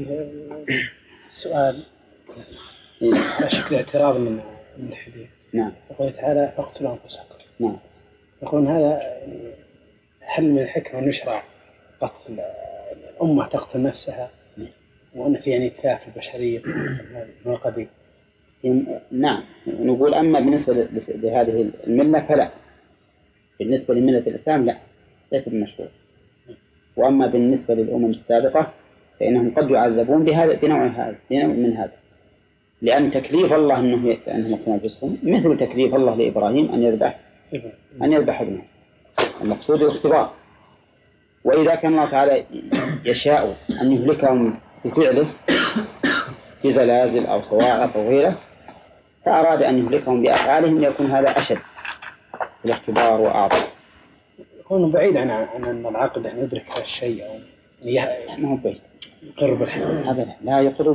سؤال على شكل اعتراض من الحديث. نعم. يقول تعالى اقتلوا أنفسكم. نعم. يقول هذا هل من الحكمة نشرع قتل الأمة تقتل نفسها وأن في يعني إتلاف البشرية من القبيل؟ نعم نقول أما بالنسبة لهذه الملة فلا، بالنسبة لملة الإسلام لا ليس بمشروع، وأما بالنسبة للأمم السابقة فإنهم قد يعذبون بنوع من هذا، لأن تكليف الله أنهم يقتلوا أنفسهم مثل تكليف الله لإبراهيم أن يذبح ابنه، المقصود الاختبار. وإذا كان الله تعالى يشاء أن يهلكهم بفعله في زلازل أو صواعق أو غيره، فأراد أن يهلكهم بأفعالهم ليكون هذا أشد في الاختبار وأعظم. يكون بعيد عن أن العقل أن يدرك هذا الشيء أو ما هو بعيد، يقر بالحق أبدا، لا يقر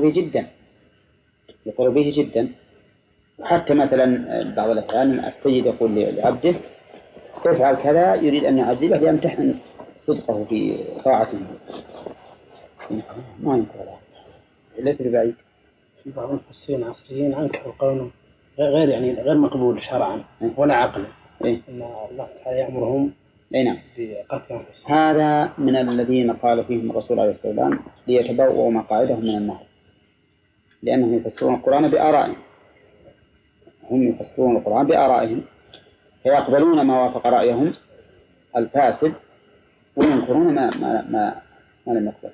به جدا. وحتى مثلا بعض الأحيان السيد يقول لعبده افعل كذا، يريد أن يعذبه ليمتحن صدقه في طاعته، ما ينكر ليس ببعيد. في بعض المفسرين العصريين أنكروا قوله غير مقبول شرعا ولا عقلا. إن الله تعالى يأمرهم بقتل أنفسهم. هذا من الذين قال فيهم الرسول عليه الصلاة والسلام ليتبوأوا مقاعدهم من النار، لأنهم يفسرون القرآن بآرائهم، هم يفسرون القرآن بآرائهم فيقبلون ما وافق رأيهم الفاسد وينكرون ما لم يقبل.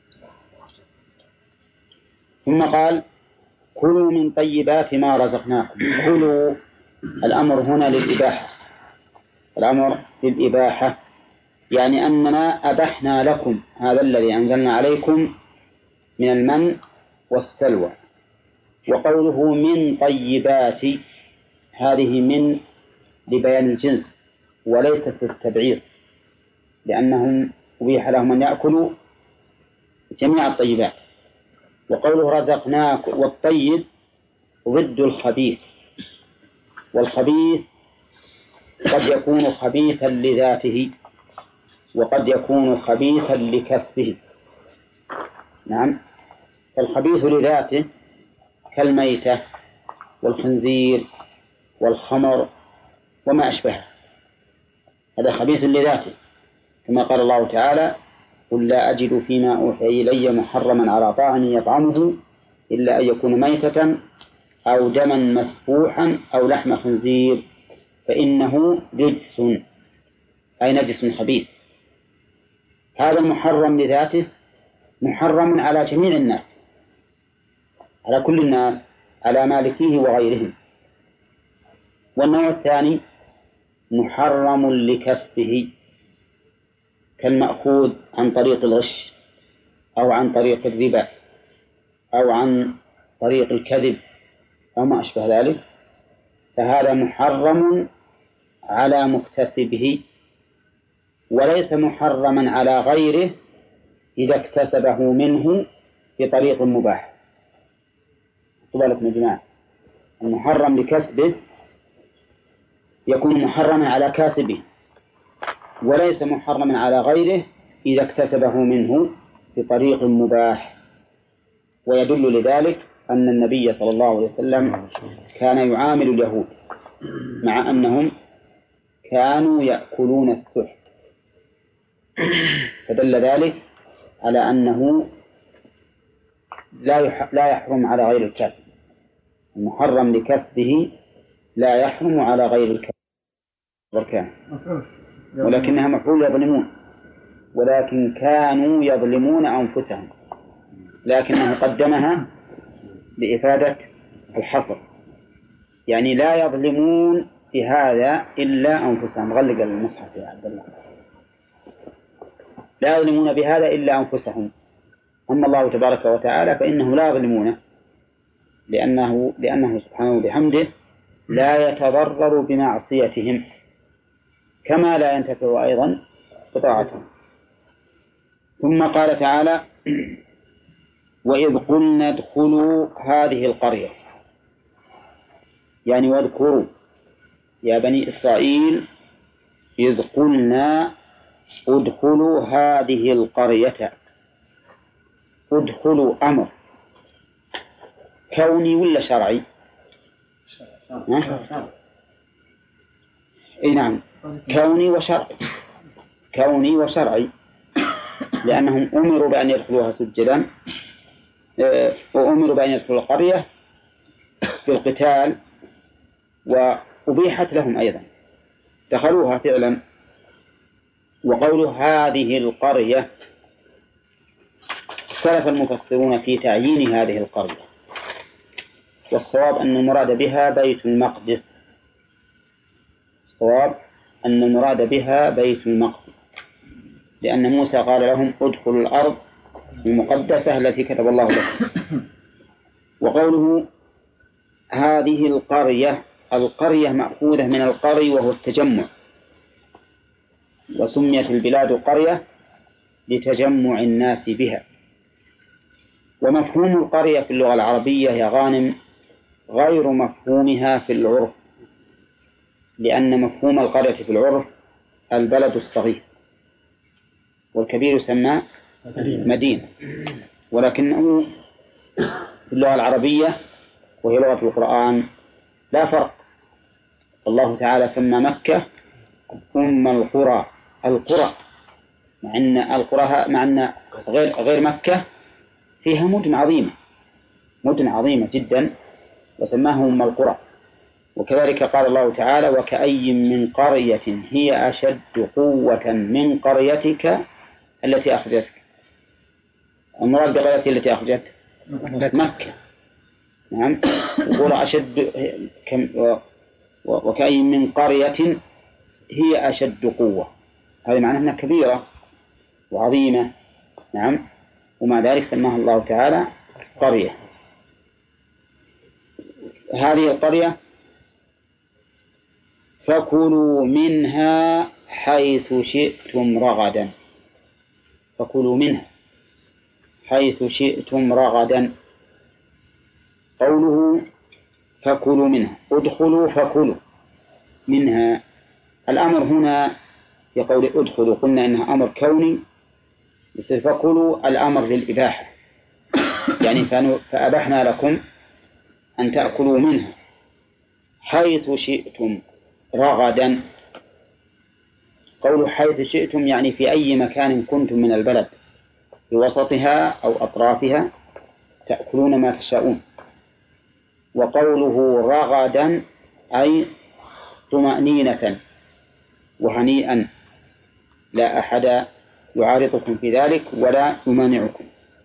ثم قال كلوا من طيبات ما رزقناكم. كلوا الأمر هنا للإباحة، يعني أننا أبحنا لكم هذا الذي أنزلنا عليكم من المن والسلوى. وقوله من طيبات هذه من لبيان الجنس وليست للتبعير، لأنهم أبيح لهم أن يأكلوا جميع الطيبات. وقوله رزقناك والطيب ضد الخبيث، والخبيث قد يكون خبيثا لذاته وقد يكون خبيثا لكسبه. نعم، فالخبيث لذاته كالميتة والخنزير والخمر وما أشبهه، هذا خبيث لذاته، كما قال الله تعالى: قل لا أجد فيما أوحي إلي محرما على طاعم يطعمه إلا أن يكون ميتة أو دما مسفوحا أو لحم خنزير فإنه رجس، أي نجس خبيث. هذا المحرم لذاته محرم على جميع الناس، على كل الناس، على مالكيه وغيرهم. والنوع الثاني محرم لكسبه، كالمأخوذ عن طريق الغش أو عن طريق الربا أو عن طريق الكذب أو ما أشبه ذلك، فهذا محرم على مكتسبه وليس محرما على غيره إذا اكتسبه منه بطريق مباح. بالكم يا جماعة، المحرم لكسبه يكون محرما على كاسبه وليس محرما على غيره إذا اكتسبه منه بطريق مباح. ويدل لذلك أن النبي صلى الله عليه وسلم كان يعامل اليهود مع أنهم كانوا يأكلون السحت، فدل ذلك على أنه لا يحرم على غير الكاسب، المحرم لكسبه لا يحرم على غير الكاسب، ولكنها مفعول يظلمون، ولكن كانوا يظلمون أنفسهم، لكنه قدمها لإفادة الحصر، يعني لا يظلمون بهذا إلا أنفسهم. غلق المصحف يا عبد الله. لا يظلمون بهذا إلا أنفسهم، أما الله تبارك وتعالى فإنه لا يظلمونه، لأنه سبحانه وبحمده لا يتضرر بمعصيتهم، كما لا ينتفع أيضا بطاعتهم. ثم قال تعالى: وإذ قلنا ادخلوا هذه القرية، يعني واذكروا يا بني إسرائيل إذ قلنا ادخلوا هذه القرية. ادخلوا أمر كوني ولا شرعي؟ إيه نعم، كوني وشرعي، كوني وشرعي، لأنهم أمروا بأن يدخلوها سجدا، وأمروا بأن يدخلوا القرية في القتال، وأبيحت لهم أيضا، دخلوها فعلا. وقول هذه القرية اختلف المفسرون في تعيين هذه القرية، والصواب أن المراد بها بيت المقدس، الصواب أن المراد بها بيت المقدس، لأن موسى قال لهم ادخلوا الأرض المقدسة التي كتب الله لكم. وقوله هذه القرية، القرية مأخوذة من القري وهو التجمع، وسميت البلاد قرية لتجمع الناس بها. ومفهوم القرية في اللغة العربية يا غانم غير مفهومها في العرف، لأن مفهوم القرية في العرف البلد الصغير، والكبير يسمى مدينة، ولكنه في اللغة العربية وهي لغة القرآن لا فرق. الله تعالى سمى مكة أم القرى، القرى، مع أن غير مكة فيها مدن عظيمة، مدن عظيمة جدا، وسماها أم القرى. وكذلك قال الله تعالى وكأي من قرية هي أشد قوة من قريتك التي أخرجتك. المراد بقريتك التي أخرجتك مكة، نعم، وقول أشد وكأي من قرية هي أشد قوة، هذا معناه أنها كبيرة وعظيمة، نعم، ومع ذلك سماها الله تعالى قرية. هذه القرية فكلوا منها حيث شئتم رغدا، فكلوا منها حيث شئتم رغدا. قوله فكلوا منها، ادخلوا فكلوا منها. الأمر هنا في قول ادخلوا قلنا إنها أمر كوني، فكلوا الأمر للإباحة، يعني فأبحنا لكم أن تأكلوا منها حيث شئتم رغدا. قولوا حيث شئتم يعني في أي مكان كنتم من البلد، في وسطها أو أطرافها تأكلون ما تشاءون. وقوله رغدا أي طمأنينة وهنيئا، لا أحد يعارضكم في ذلك ولا يمانعكم.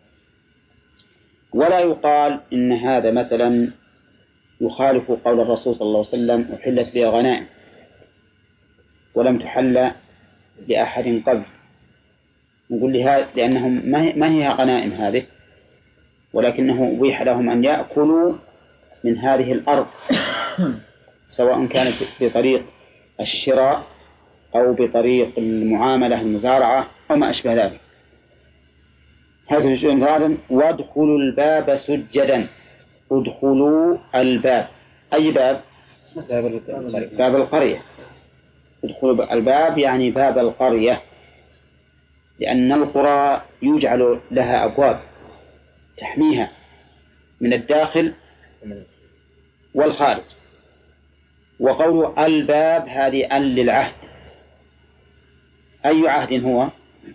ولا يقال إن هذا مثلا يخالف قول الرسول صلى الله عليه وسلم أحلت لي غنائم ولم تحل لأحد قبل، نقول لها لأنهم ما هي غنائم هذه، ولكنه أبيح لهم أن يأكلوا من هذه الأرض سواء كانت بطريق الشراء أو بطريق المعاملة المزارعة أو ما أشبه ذلك. هذا شيء ثالث. وادخلوا الباب سجدا. ادخلوا الباب، أي باب؟ باب القرية. ادخلوا الباب يعني باب القرية، لأن القرى يجعل لها أبواب تحميها من الداخل والخارج. وقول الباب هذه أن للعهد. أي عهد هو؟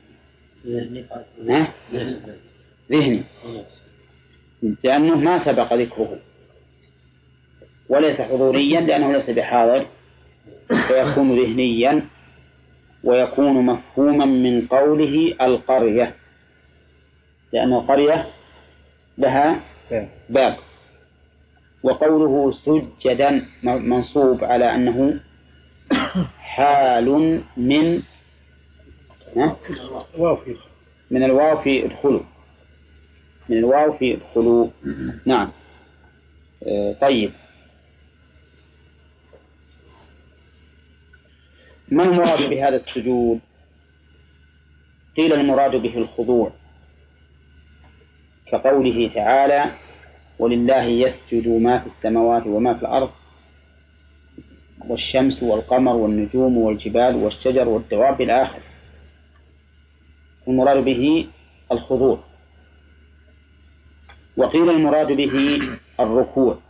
ذهني، لأنه ما سبق ذكره، وليس حضوريا لأنه ليس بحاضر، فيكون ذهنيا ويكون مفهوما من قوله القرية، لأن القرية لها باب. وقوله سجدا منصوب على أنه حال من الواو في ادخلوا، من الواو في ادخلوا. نعم. طيب، ما المراد بهذا السجود؟ قيل المراد به الخضوع، كقوله تعالى ولله يسجد ما في السماوات وما في الأرض والشمس والقمر والنجوم والجبال والشجر والدواب الآخر. المراد به الخضوع. وقيل المراد به الركوع،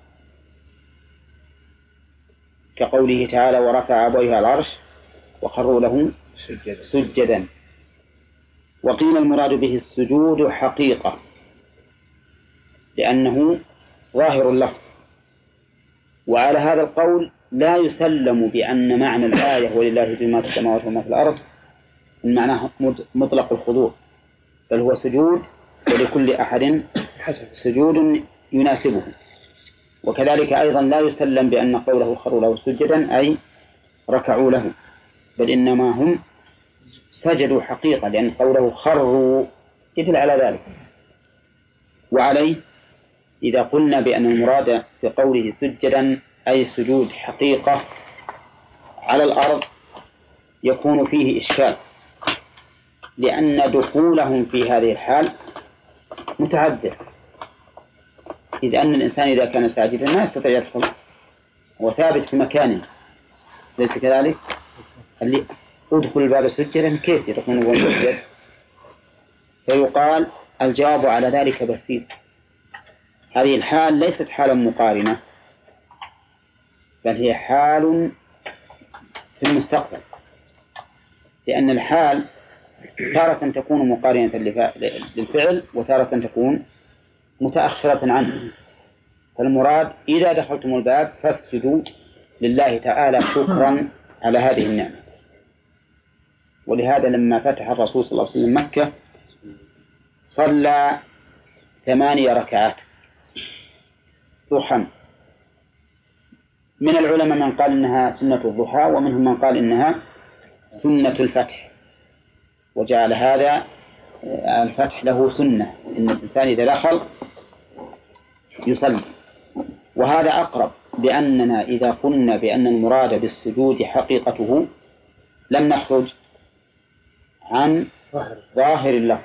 كقوله تعالى ورفع أبويه على العرش وخروا له سجدا. وقيل المراد به السجود حقيقة، لأنه ظاهر له. وعلى هذا القول لا يسلم بأن معنى الآية ولله يسجد ما في السماوات وما في الأرض إن معناه مطلق الخضوع، بل هو سجود ولكل أحد سجود يناسبه. وكذلك أيضا لا يسلم بأن قوله خروا له سجدا أي ركعوا له، بل إنما هم سجدوا حقيقة، لأن قوله خروا يدل على ذلك. وعليه إذا قلنا بأن المراد بقوله سجدا أي سجود حقيقة على الأرض يكون فيه إشكال، لأن دخولهم في هذه الحال متعذر، إذ أن الإنسان إذا كان ساجدا ما يستطيع يدخل، هو ثابت في مكانه، ليس كذلك؟ اللي ادخل الباب سجدا كيف يدخلون وهو سجد؟ فيقال الجواب على ذلك بسيط، هذه الحال ليست حالا مقارنة، بل هي حال في المستقبل، لأن الحال تارة تكون مقارنة للفعل وتارة تكون متأخرة عنه. فالمراد إذا دخلتم الباب فاسجدوا لله تعالى شكرا على هذه النعمة. ولهذا لما فتح الرسول صلى الله عليه وسلم مكة صلى 8 ركعات ضحى. من العلماء من قال إنها سنة الضحى، ومنهم من قال إنها سنة الفتح، وجعل هذا الفتح له سنة، إن الإنسان إذا دخل يصلي. وهذا أقرب، لأننا إذا قلنا بأن المراد بالسجود حقيقته لم نخرج عن ظاهر اللفظ.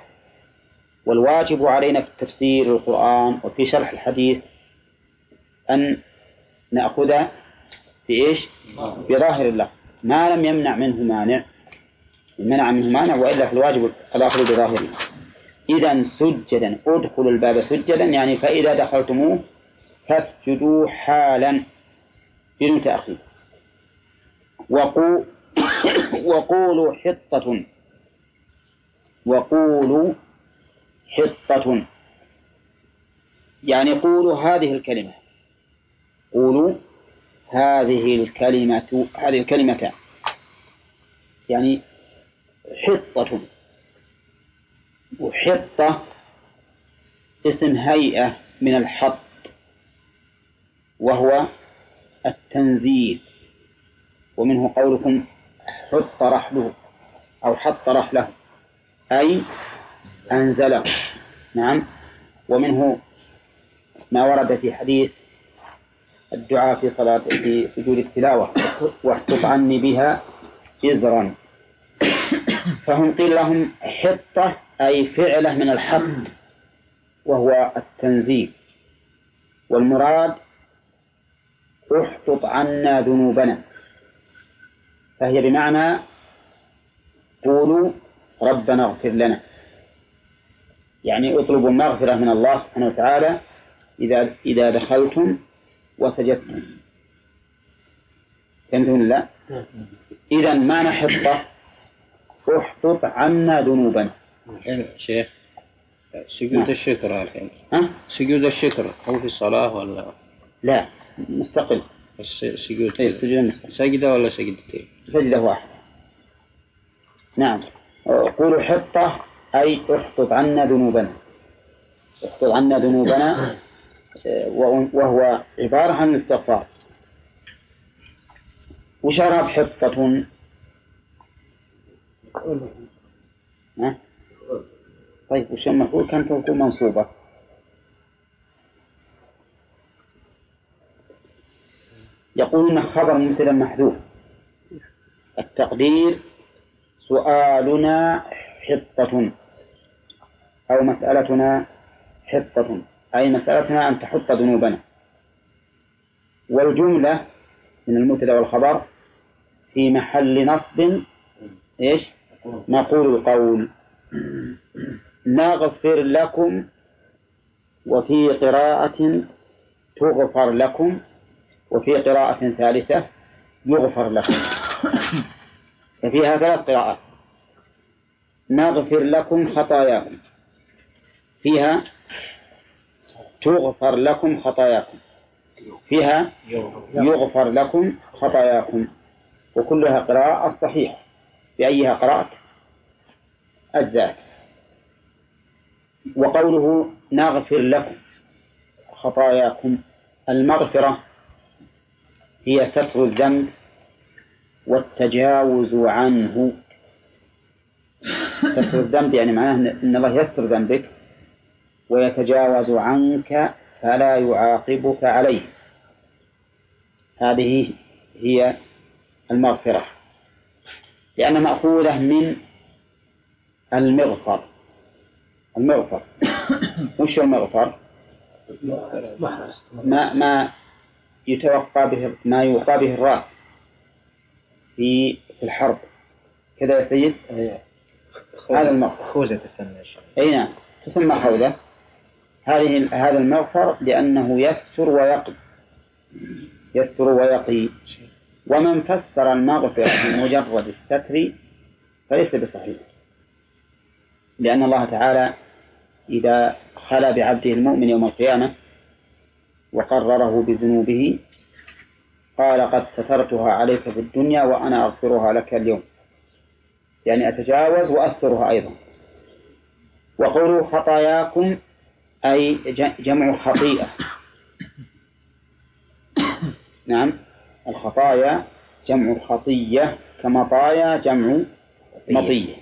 والواجب علينا في تفسير القرآن وفي شرح الحديث أن نأخذ بإيش؟ بظاهر اللفظ ما لم يمنع منه مانع، منع منه مانع، وإلا في الواجب الأخذ بظاهره. إذا سجدا، ادخلوا الباب سجدا، يعني فإذا دخلتموه فاسجدوا حالا بدون تأخير. وقولوا حطة، وقولوا حطة، يعني قولوا هذه الكلمة، قولوا هذه الكلمة، يعني حطة. وحطة اسم هيئة من الحط، وهو التنزيل، ومنه قولكم حط رحله أو حط رحله أي أنزله. نعم. ومنه ما ورد في حديث الدعاء في صلاة في سجود التلاوة، واحطط عني بها إزرا. فهم قيل لهم حطة أي فعلة من الحط، وهو التنزيل، والمراد احطط عنا ذنوبنا، فهي بمعنى قولوا ربنا اغفر لنا، يعني اطلبوا المغفرة من الله سبحانه وتعالى إذا دخلتم وسجدتم. فهمتم لا؟ إذا ما نحطه احطط عنا ذنوبنا. شيخ سجود الشكر الحين، سجود الشكر هو في الصلاة ولا لا؟ مستقل. السجود سجدة ولا سجدتين؟ سجدة واحدة. نعم. قولوا حطة أي احطط عنا ذنوبنا، احطط عنا ذنوبنا، وهو عبارة عن الاستغفار. وشرب حطة. طيب وش المفعول؟ كان تكون منصوبة. يقولون خبر مبتدأ محذوف، التقدير سؤالنا حطة أو مسألتنا حطة، أي مسألتنا أن تحط ذنوبنا. والجملة من المبتدأ والخبر في محل نصب إيش؟ نقول القول نغفر لكم، وفي قراءة تغفر لكم، وفي قراءة ثالثة يغفر لكم، ففيها 3 قراءات. نغفر لكم خطاياكم، فيها تغفر لكم خطاياكم، فيها يغفر لكم خطاياكم، وكلها قراءة صحيحة، بأيها قراءة أجزاء. وقوله نغفر لكم خطاياكم، المغفرة هي ستر الذنب والتجاوز عنه. ستر الذنب يعني معناه أن الله يستر ذنبك ويتجاوز عنك فلا يعاقبك عليه، هذه هي المغفرة، لأنها مأخوذة من المغفر. المغفر وش المغفر؟ ما يتوقع به، ما يوقع به الرأس في الحرب كذا يا سيد. هذا المغفر خوذة تسمى. أي نعم تسمى خوذة. هذا المغفر لأنه يستر ويقي، يستر ويقي. ومن فسر المغفرة بمجرد الستر فليس بصحيح، لأن الله تعالى إذا خلا بعبده المؤمن يوم القيامة وقرره بذنوبه قال قد سترتها عليك في الدنيا وأنا أغفرها لك اليوم، يعني أتجاوز وأسترها أيضا. وقولوا خطاياكم أي جمع خطيئة. نعم الخطايا جمع خطية، كمطايا جمع مطية.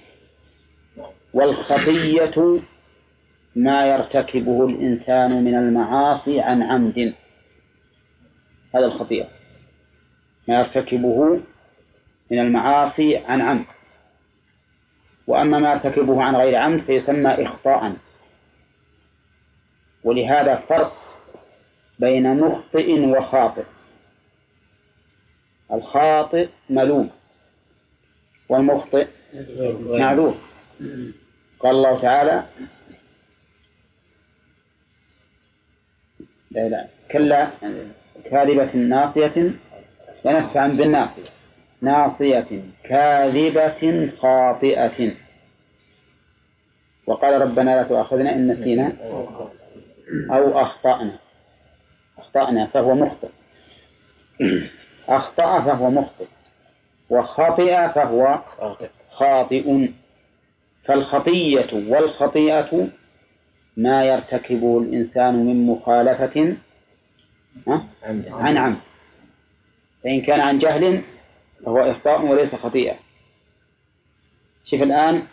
والخطية ما يرتكبه الإنسان من المعاصي عن عمد، هذا الخطيئة ما يرتكبه من المعاصي عن عمد. وأما ما يرتكبه عن غير عمد فيسمى إخطاء. ولهذا فرق بين مخطئ وخاطئ. الخاطئ ملوم والمخطئ معذور. قال الله تعالى لا كلا كاذبة ناصية ونسفعا بالناصية ناصية كاذبة خاطئة. وقال ربنا لا تؤاخذنا إن نسينا أو أخطأنا فهو مخطئ. أخطأ فهو مخطئ وخطئ فهو خاطئ. فالخطية والخطيئة ما يرتكبه الإنسان من مخالفة عن عمد، فإن كان عن جهل فهو إخطاء وليس خطيئة. شوف الآن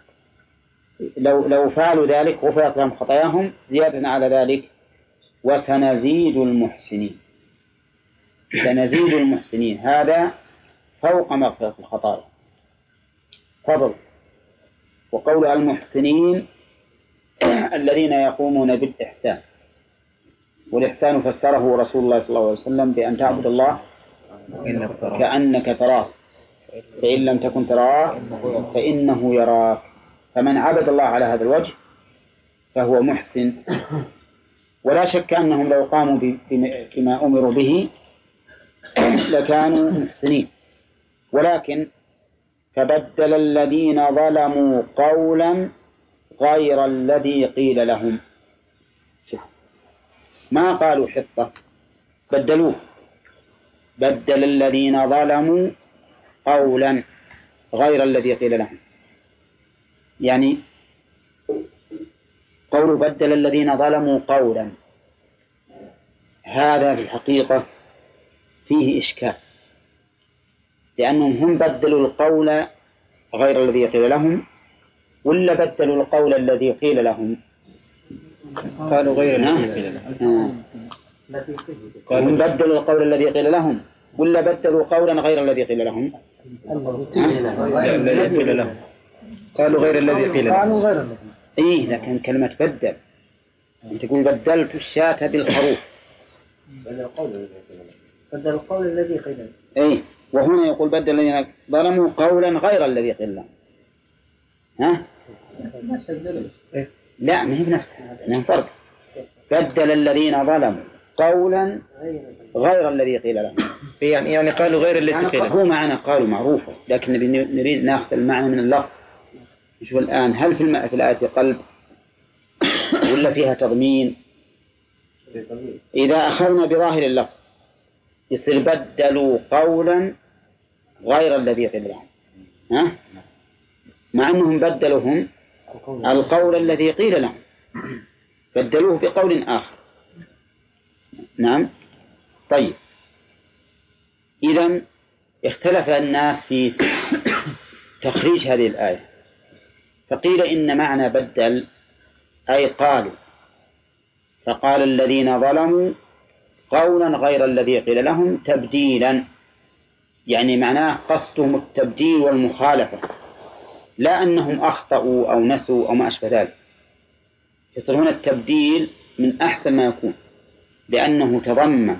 لو فعلوا ذلك غفرت لهم خطاياهم. زيادة على ذلك وسنزيد المحسنين. سنزيد المحسنين هذا فوق مغفرة الخطايا فضل. وقول المحسنين الذين يقومون بالإحسان، والإحسان فسره رسول الله صلى الله عليه وسلم بأن تعبد الله كأنك تراه فإن لم تكن تراه فإنه يراك. فمن عبد الله على هذا الوجه فهو محسن. ولا شك أنهم لو قاموا بما أمروا به لكانوا محسنين، ولكن فبدل الذين ظلموا قولا غير الذي قيل لهم. ما قالوا حطة بدلوه. بدل الذين ظلموا قولا غير الذي قيل لهم. يعني قول بدل الذين ظلموا قولا هذا في الحقيقة فيه إشكال، لأنهم هم بدلوا القول غير الذي قيل لهم ولا بدلوا القول الذي قيل لهم؟ قالوا غير الذي قيل لهم. هم بدلوا القول الذي قيل لهم ولا بدلوا قولا غير الذي قيل لهم؟ الذي قيل لهم. قالوا غير الذي قيل لهم. إيه لكن كلمة بدل أنت تقول بدلت الشاة بالخروف. بدل القول الذي قيل لهم. إيه وهنا يقول بدل الذين ظلموا قولا غير الذي قيل لهم. ها؟ لا ما هي بنفسها من فرق. بدل الذين ظلموا قولا غير الذي قيل لهم. يعني قالوا غير الذي قيل لهم. هو معنا قالوا معروفة لكن نريد ناخذ المعنى من اللفظ. نشوف الآن هل في الآية قلب ولا فيها تضمين؟ إذا أخذنا بظاهر اللفظ يصير بدلوا قولا غير الذي قيل لهم. ها؟ مع أنهم بدلوهم القول الذي قيل لهم بدلوه بقول آخر. نعم. طيب إذن اختلف الناس في تخريج هذه الآية، فقيل إن معنى بدل أي قالوا، فقال الذين ظلموا قولا غير الذي قيل لهم تبديلا، يعني معناه قصدهم التبديل والمخالفة، لا أنهم أخطأوا أو نسوا أو ما أشبه ذلك. يصير هنا التبديل من أحسن ما يكون، لأنه تضمن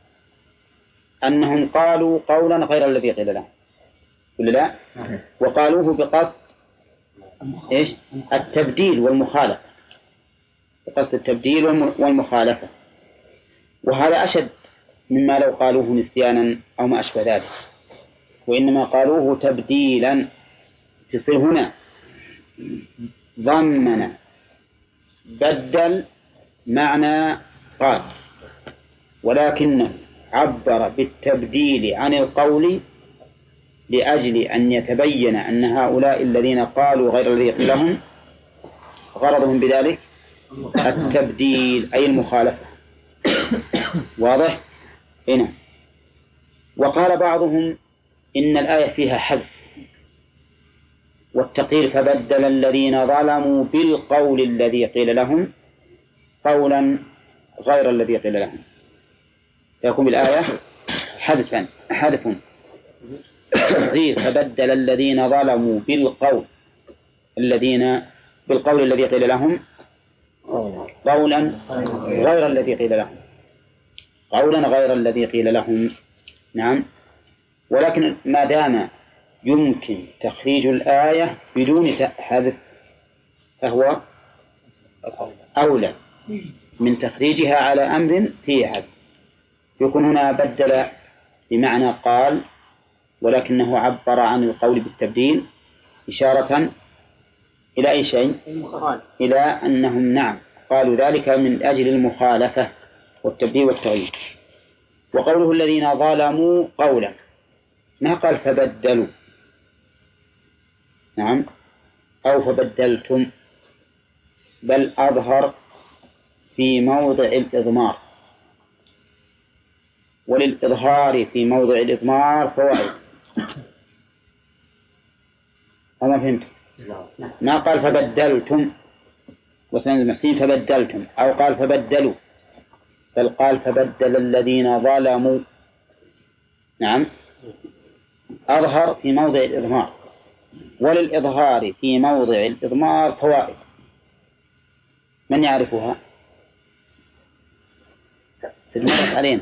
أنهم قالوا قولا غير الذي قيل لهم ولا لا؟ وقالوه بقصد إيش؟ التبديل والمخالفة، بقصد التبديل والمخالفة. وهذا أشد مما لو قالوه نسيانا أو ما أشبه ذلك، وإنما قالوه تبديلا. تصير هنا ضمن بدل معنى قال، ولكنه عبر بالتبديل عن القول لأجل أن يتبين أن هؤلاء الذين قالوا غير الذي قيل لهم غرضهم بذلك التبديل أي المخالفة. واضح؟ هنا. وقال بعضهم إن الآية فيها حذف والتقدير فبدل الذين ظلموا بالقول الذي قيل لهم قولا غير الذي قيل لهم، يكون بالآية حذف تقدير فبدل الذين ظلموا بالقول الذي قيل لهم قولا غير الذي قيل لهم. نعم. ولكن ما دام يمكن تخريج الآية بدون حذف فهو أولى من تخريجها على أمر فيه حذف. يكون هنا بدل بمعنى قال، ولكنه عبر عن القول بالتبديل إشارة إلى أي شيء؟ إلى أنهم نعم قالوا ذلك من أجل المخالفة والتبديل والتغيير. وقوله الذين ظلموا قولا، ما قال فبدلوا، نعم، أو فبدلتم، بل أظهر في موضع الإضمار، وللإظهار في موضع الإضمار فوائد. أما فهمت؟ ما قال فبدلتم وسند المحسين فبدلتم، أو قال فبدلوا، بل قال فبدل الذين ظلموا، نعم، أظهر في موضع الإضمار، وللإظهار في موضع الإضمار فوائد. من يعرفها؟ ستمرت علينا.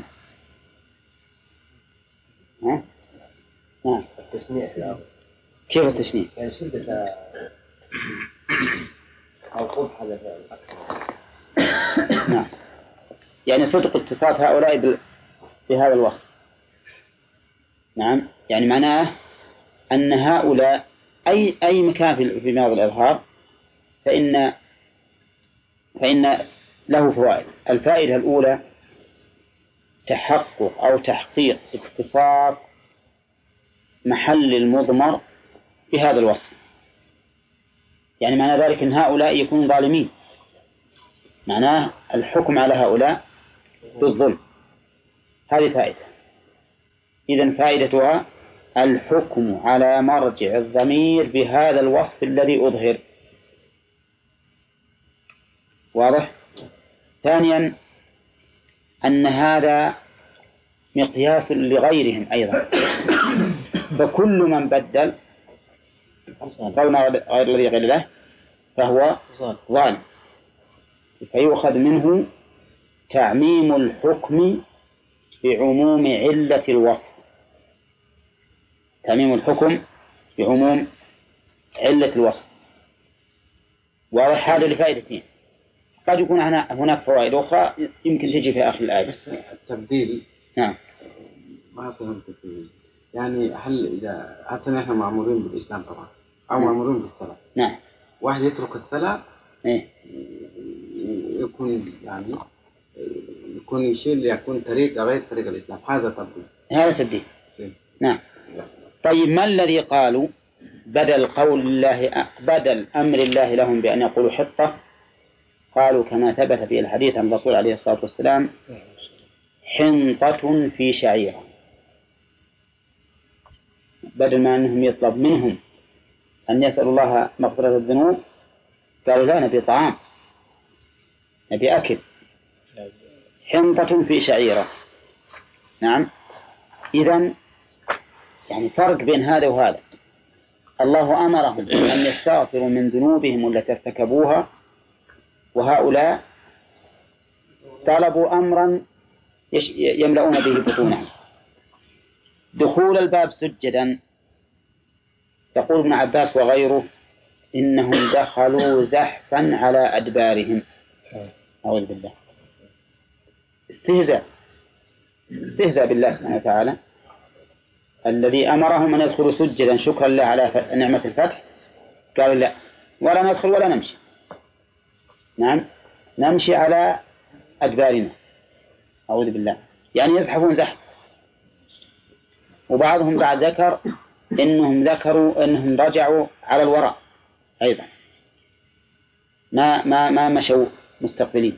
ها؟ التشنيع كيف التشنيع؟ يعني شدة أو قبح هذا نعم، يعني صدق اتصاف هؤلاء بهذا الوصف. نعم، يعني معناه أن هؤلاء أي مكان في موضع الإظهار فإن له فوائد. الفائدة الأولى تحقق أو تحقيق اتصاف محل المضمر بهذا الوصف، يعني معنى ذلك أن هؤلاء يكونون ظالمين، معناه الحكم على هؤلاء بالظلم. هذه فائدة. إذن فائدتها الحكم على مرجع الضمير بهذا الوصف الذي أظهر. واضح؟ ثانيا أن هذا مقياس لغيرهم أيضا، فكل من بدل قولنا غير الذي غير له فهو ظالم، فيؤخذ منه تعميم الحكم بعموم علة الوصف، تعميم الحكم بعموم علة الوصف. وهذا لفائدتين، قد يكون هناك فوائد أخرى يمكن تجي في آخر الآية. بس التبديل نعم ما فهمت فيه. يعني هل إذا حتى نحن مأمورين بالإسلام طبعا أو مأمورين بالصلاة، نعم، واحد يترك الصلاة إيه؟ يكون يعني يكون يشيل يكون طريق غير طريق الإسلام، هذا تبديل. هذا تبديل. نعم. طيب ما الذي قالوا بدل أمر الله لهم بأن يقولوا حطة، قالوا كما ثبت في الحديث عن الرسول عليه الصلاة والسلام حنطة في شعيرة، بدل ما أنهم يطلب منهم أن يسألوا الله مغفرة الذنوب قالوا لا، نبي طعام، نبي أكل. حنطة في شعيرة. نعم، إذن يعني فرق بين هذا وهذا. الله أمرهم أن يستغفروا من ذنوبهم التي ارتكبوها، وهؤلاء طلبوا أمرا يملؤون به بطونهم. دخول الباب سجدا، يقول ابن عباس وغيره إنهم دخلوا زحفا على أدبارهم، أعوذ بالله، استهزاء بالله سبحانه وتعالى الذي أمرهم أن يدخلوا سجدا شكرا له على نعمة الفتح، قالوا لا، ولا ندخل ولا نمشي. نعم، نمشي على أدبارنا، أعوذ بالله، يعني يزحفون زحف. وبعضهم بعد ذكر إنهم رجعوا على الوراء أيضا، ما مشوا مستقبلين.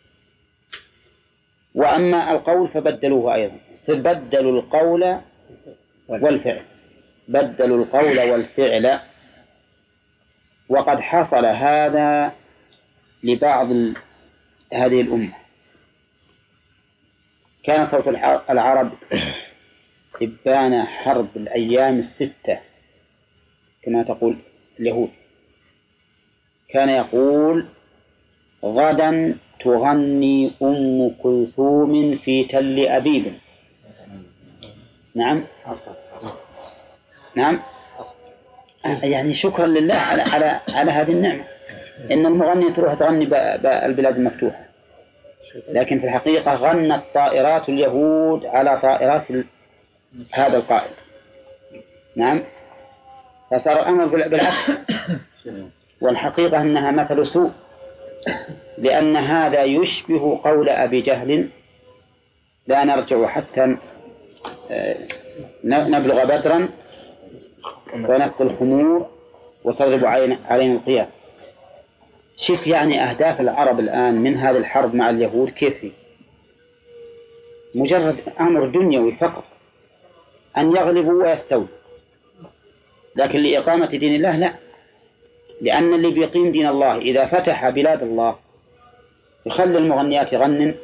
وأما القول فبدلوه أيضا، بدلوا القول والفعل، بدلوا القول والفعل. وقد حصل هذا لبعض هذه الأمة. كان صوت العرب إبان حرب الأيام الستة كما تقول اليهود، كان يقول غدا تغني أم كلثوم في تل أبيب. نعم، نعم، يعني شكرا لله على هذه النعمة. إن المغني تروح تغني بالبلاد المفتوحة، لكن في الحقيقة غنت طائرات اليهود على طائرات هذا القائد. نعم، فصار الأمر بالعكس. والحقيقة أنها مثل سوء، لأن هذا يشبه قول أبي جهل: لا نرجع حتى نبلغ بدرا ونسقي الخمور وتضرب علينا القيام. شوف يعني أهداف العرب الآن من هذه الحرب مع اليهود كيف هي؟ مجرد أمر دنيوي فقط، أن يغلبوا ويستولوا، لكن لإقامة دين الله لا. لأن اللي بيقيم دين الله إذا فتح بلاد الله يخلي المغنيات يغنن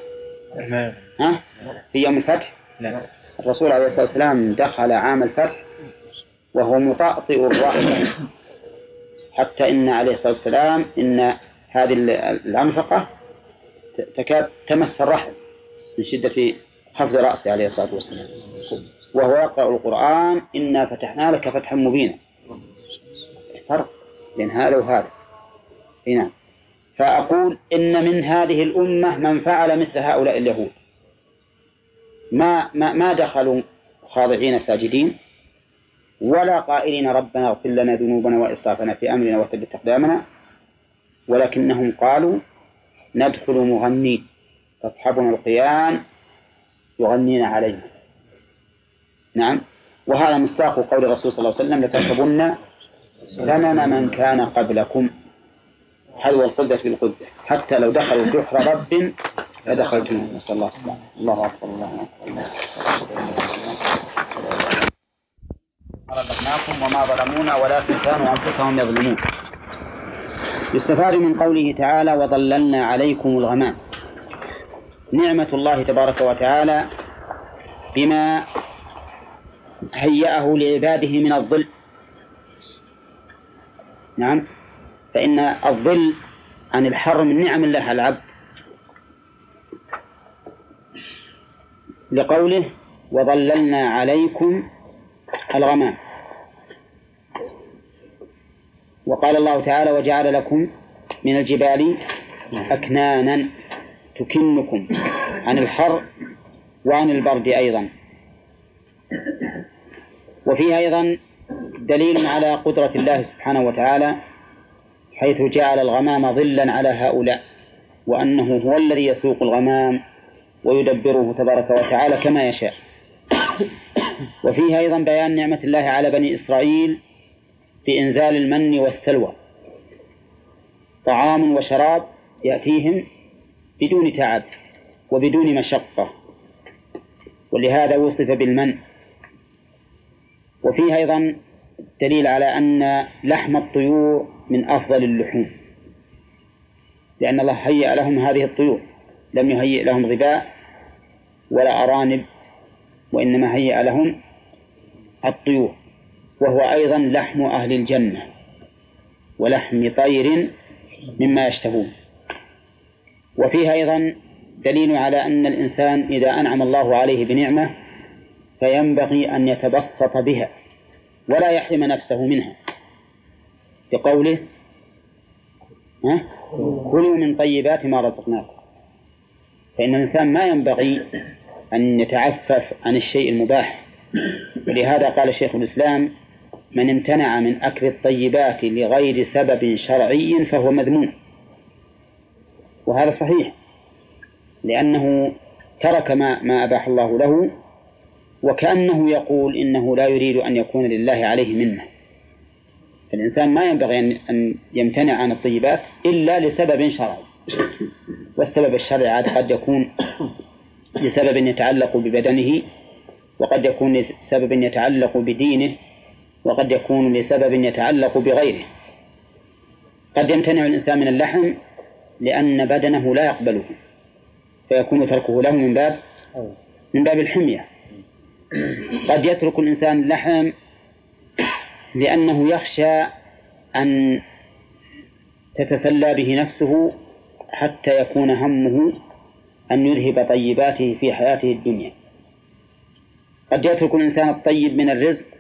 في يوم الفتح. الرسول عليه الصلاة والسلام دخل عام الفتح وهو مطأطئ الرأس، حتى إن عليه الصلاة والسلام إن هذه العنفقة تكاد تمس الرحم من شدة خفض رأسه عليه الصلاة والسلام، وهو يقرأ القرآن: إنا فتحنا لك فتحا مبينا. فرق بين هذا وهذا. هنا فأقول إن من هذه الأمة من فعل مثل هؤلاء اليهود، ما دخلوا خاضعين ساجدين ولا قائلين ربنا اغفر لنا ذنوبنا وإسرافنا في أمرنا وثبت أقدامنا، ولكنهم قالوا ندخل مغنين تصحبنا القيان يغنين علينا. نعم، وهذا مصداق قول الرسول صلى الله عليه وسلم: لتركبن سنن من كان قبلكم حذو القدة بالقدة حتى لو دخلوا جحر رب لدخلتم. نسأل الله السلامة. الله أكبر الله أكبر. رزقناكم وما ظلمونا ولكن كانوا أنفسهم يظلمون. يستفاد من قوله تعالى: وظللنا عليكم الغمام. نعمة الله تبارك وتعالى بما هيأه لعباده من الظل. نعم، فإن الظل عن الحر من نعم الله على العبد، لقوله: وظللنا عليكم الغمام. وقال الله تعالى: وجعل لكم من الجبال أكنانا تكنكم عن الحر وعن البرد أيضا. وفيه أيضا دليل على قدرة الله سبحانه وتعالى، حيث جعل الغمام ظلا على هؤلاء، وأنه هو الذي يسوق الغمام ويدبره تبارك وتعالى كما يشاء. وفيه أيضا بيان نعمة الله على بني إسرائيل بإنزال المن والسلوى، طعام وشراب يأتيهم بدون تعب وبدون مشقة، ولهذا وصف بالمن. وفيه أيضا دليل على أن لحم الطيور من أفضل اللحوم، لأن الله هيأ لهم هذه الطيور، لم يهيئ لهم ظباء ولا أرانب، وإنما هيأ لهم الطيور، وهو أيضا لحم أهل الجنة ولحم طير مما يشتهون. وفيه أيضا دليل على أن الإنسان إذا أنعم الله عليه بنعمة فينبغي أن يتبسط بها ولا يحرم نفسه منها، بقوله: كلوا من طيبات ما رزقناكم. فإن الإنسان ما ينبغي أن يتعفف عن الشيء المباح، ولهذا قال شيخ الإسلام: من امتنع من أكل الطيبات لغير سبب شرعي فهو مذموم. وهذا صحيح، لأنه ترك ما أباح الله له، وكأنه يقول إنه لا يريد أن يكون لله عليه منه. فالإنسان ما ينبغي أن يمتنع عن الطيبات إلا لسبب شرعي، والسبب الشرعي قد يكون لسبب يتعلق ببدنه، وقد يكون لسبب يتعلق بدينه، وقد يكون لسبب يتعلق بغيره. قد يمتنع الإنسان من اللحم لأن بدنه لا يقبله، فيكون تركه له من باب الحمية. قد يترك الإنسان اللحم لأنه يخشى أن تتسلى به نفسه حتى يكون همه أن يذهب طيباته في حياته الدنيا. قد يترك الإنسان الطيب من الرزق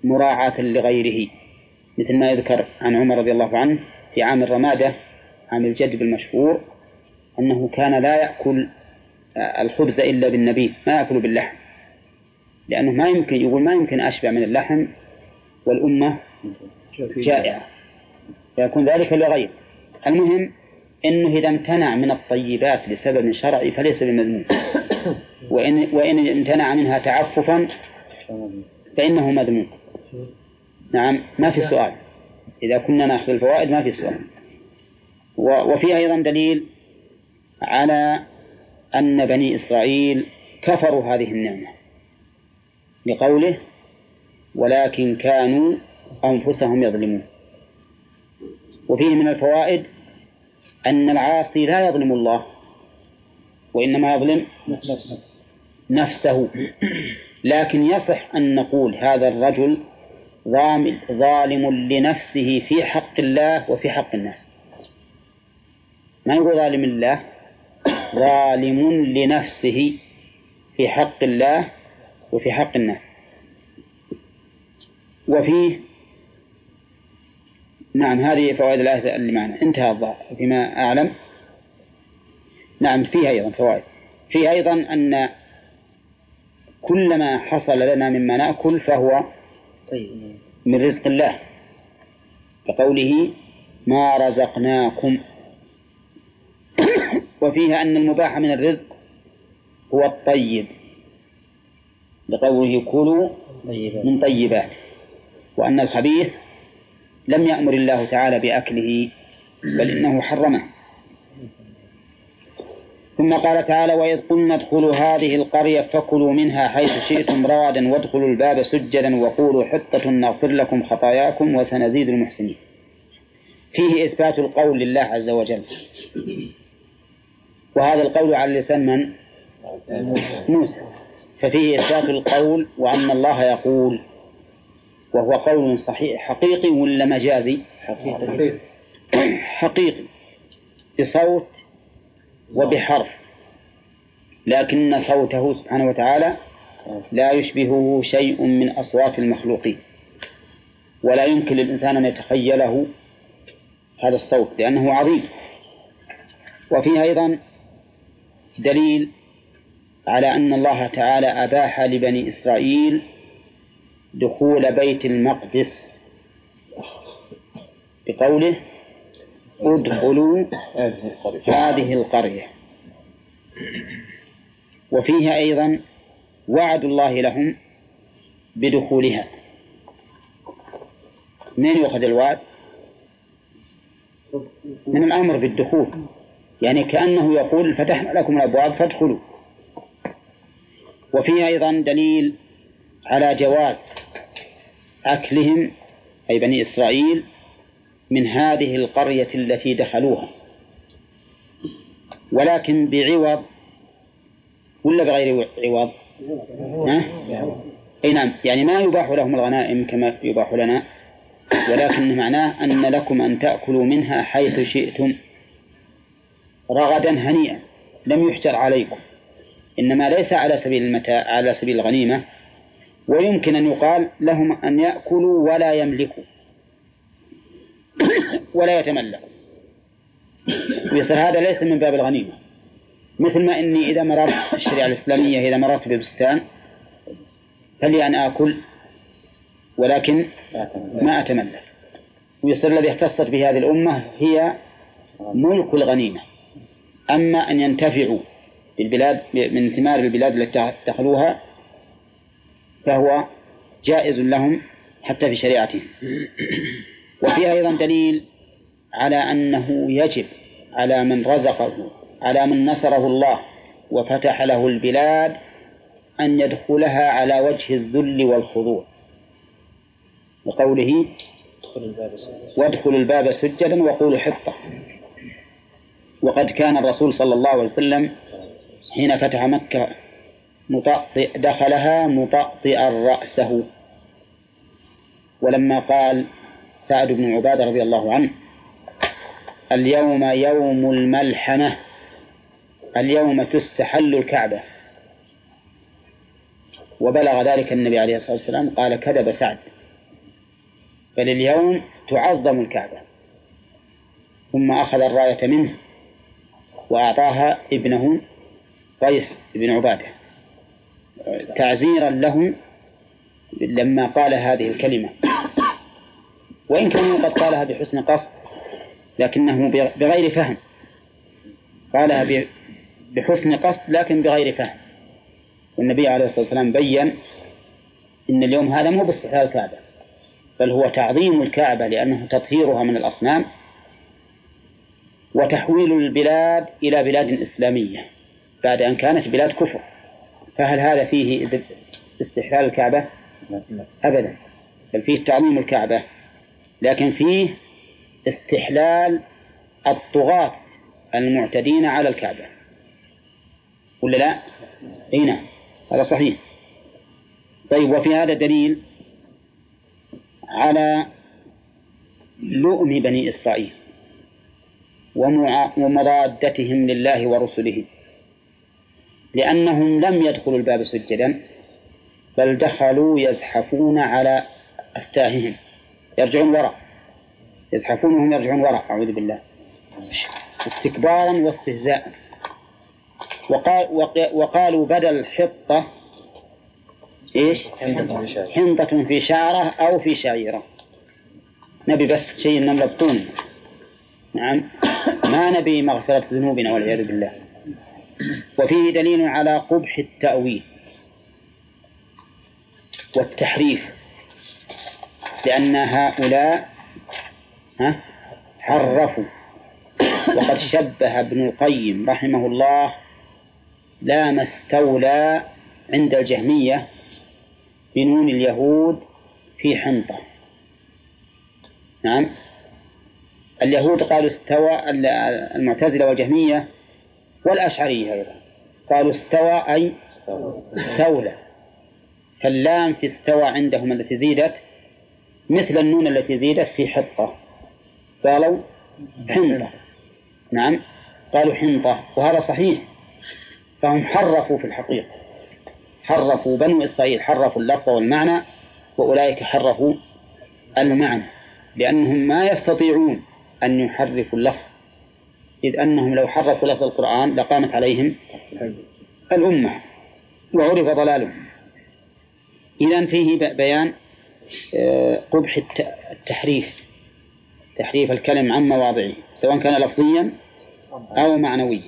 مراعاة لغيره، مثل ما يذكر عن عمر رضي الله عنه في عام الرمادة، عام الجدب المشهور، أنه كان لا يأكل الخبز إلا بالنبيذ، ما يأكل باللحم، لأنه ما يمكن، يقول ما يمكن أشبع من اللحم والأمة جائعة، فيكون ذلك لغير. المهم إنه إذا امتنع من الطيبات لسبب شرعي فليس بمذموم، وإن امتنع منها تعففا فإنه مذموم. نعم، ما في سؤال، إذا كنا نأخذ الفوائد ما في سؤال. وفي أيضا دليل على أن بني إسرائيل كفروا هذه النعمة لقوله ولكن كانوا أنفسهم يظلمون. وفيه من الفوائد أن العاصي لا يظلم الله وإنما يظلم نفسه، لكن يصح أن نقول هذا الرجل ظالم لنفسه في حق الله وفي حق الناس، ما يقول ظالم لله، ظالم لنفسه في حق الله وفي حق الناس. وفيه نعم هذه فوائد الآية اللي معنا، انتهى الظاهر فيما أعلم. نعم فيها أيضا فوائد، فيها أيضا أن كل ما حصل لنا مما نأكل فهو من رزق الله، كقوله ما رزقناكم. وفيها أن المباح من الرزق هو الطيب، لقوله كلوا من طيبات، وأن الخبيث لم يأمر الله تعالى بأكله بل إنه حرمه. ثم قال تعالى وإذ قلنا ادخلوا هذه القرية فكلوا منها حيث شئتم رغدا وادخلوا الباب سجدا وقولوا حطة نغفر لكم خطاياكم وسنزيد المحسنين. فيه إثبات القول لله عز وجل، وهذا القول على لسان من؟ موسى، ففيه إثبات القول وأن الله يقول، وهو قول صحيح حقيقي ولا مجازي؟ حقيقي بصوت وبحرف، لكن صوته سبحانه وتعالى لا يشبهه شيء من أصوات المخلوقين، ولا يمكن للإنسان أن يتخيله هذا الصوت لأنه عظيم. وفيه أيضا دليل على أن الله تعالى أباح لبني إسرائيل دخول بيت المقدس بقوله ادخلوا هذه القرية. وفيها أيضا وعد الله لهم بدخولها. من يأخذ الوعد؟ من الأمر بالدخول، يعني كأنه يقول فتحنا لكم الأبواب فادخلوا. وفيها أيضا دليل على جواز أكلهم أي بني إسرائيل من هذه القرية التي دخلوها، ولكن بعوض ولا بغير عوض؟ أي نعم، يعني ما يباح لهم الغنائم كما يباح لنا، ولكن معناه أن لكم أن تأكلوا منها حيث شئتم رغدا هنيئا لم يحجر عليكم، إنما ليس على سبيل المتاع، على سبيل الغنيمة. ويمكن أن يقال لهم أن يأكلوا ولا يملكوا ولا يتملكوا، ويصير هذا ليس من باب الغنيمة. مثل ما إني إذا مررت الشريعة الإسلامية إذا مررت ببستان فلي أن آكل ولكن ما أتملك، ويصير الذي اختصت به هذه الأمة هي ملك الغنيمة. أما أن ينتفعوا بالبلاد من ثمار البلاد التي دخلوها فهو جائز لهم حتى في شريعتهم. وفي أيضا دليل على أنه يجب على من رزقه، على من نصره الله وفتح له البلاد أن يدخلها على وجه الذل والخضوع، وقوله وادخلوا الباب سجدا وقولوا حطة. وقد كان الرسول صلى الله عليه وسلم حين فتح مكة دخلها مطأطئا رأسه، ولما قال سعد بن عبادة رضي الله عنه اليوم يوم الملحمة، اليوم تستحل الكعبة، وبلغ ذلك النبي عليه الصلاة والسلام قال كذب سعد بل اليوم تعظم الكعبة. ثم أخذ الراية منه وأعطاها ابنه قيس بن عبادة تعزيرا له لما قال هذه الكلمة، وإن كان قد قالها بحسن قصد لكنه بغير فهم، قالها بحسن قصد لكن بغير فهم. والنبي عليه الصلاة والسلام بيّن إن اليوم هذا مو باستحلال الكعبة، بل هو تعظيم الكعبة لأنه تطهيرها من الأصنام وتحويل البلاد إلى بلاد إسلامية بعد أن كانت بلاد كفر. فهل هذا فيه استحلال الكعبة؟ أبدا، بل فيه تعظيم الكعبة، لكن فيه استحلال الطغاة المعتدين على الكعبة، ولا لا؟ نعم، هذا صحيح. طيب، وفي هذا دليل على لؤم بني إسرائيل ومضادتهم لله ورسله، لأنهم لم يدخلوا الباب سجدا بل دخلوا يزحفون على أستاههم، يرجعون وراء، يزحفونهم يرجعون وراء، أعوذ بالله، استكبارا واستهزاء. وقالوا بدل الحطة إيش؟ حنطة في شعرة أو في شعيرة، نبي بس شيء نملطون. نعم، ما نبي مغفرة ذنوبنا والعياذ بالله. وفيه دليل على قبح التأويل والتحريف، لأن هؤلاء حرفوا. وقد شبه ابن القيم رحمه الله لا ما استولى عند الجهمية بنون اليهود في حنطة. نعم، اليهود قالوا استوى، المعتزلة والجهمية والأشعرية أيضا قالوا استوى أي استولى، فاللام في استوى عندهم التي زيدت مثل النون التي زيدت في حطة، قالوا حنطة. نعم، قالوا حنطة، وهذا صحيح. فهم حرفوا في الحقيقة، حرفوا بنو إسرائيل، حرفوا اللفظ والمعنى، وأولئك حرفوا المعنى، لأنهم ما يستطيعون أن يحرفوا اللفظ، إذ أنهم لو حرفوا لفظ القرآن لقامت عليهم الأمة وعرف ضلالهم. إذن فيه بيان قبح التحريف، تحريف الكلم عن مواضعه سواء كان لفظيا أو معنويا.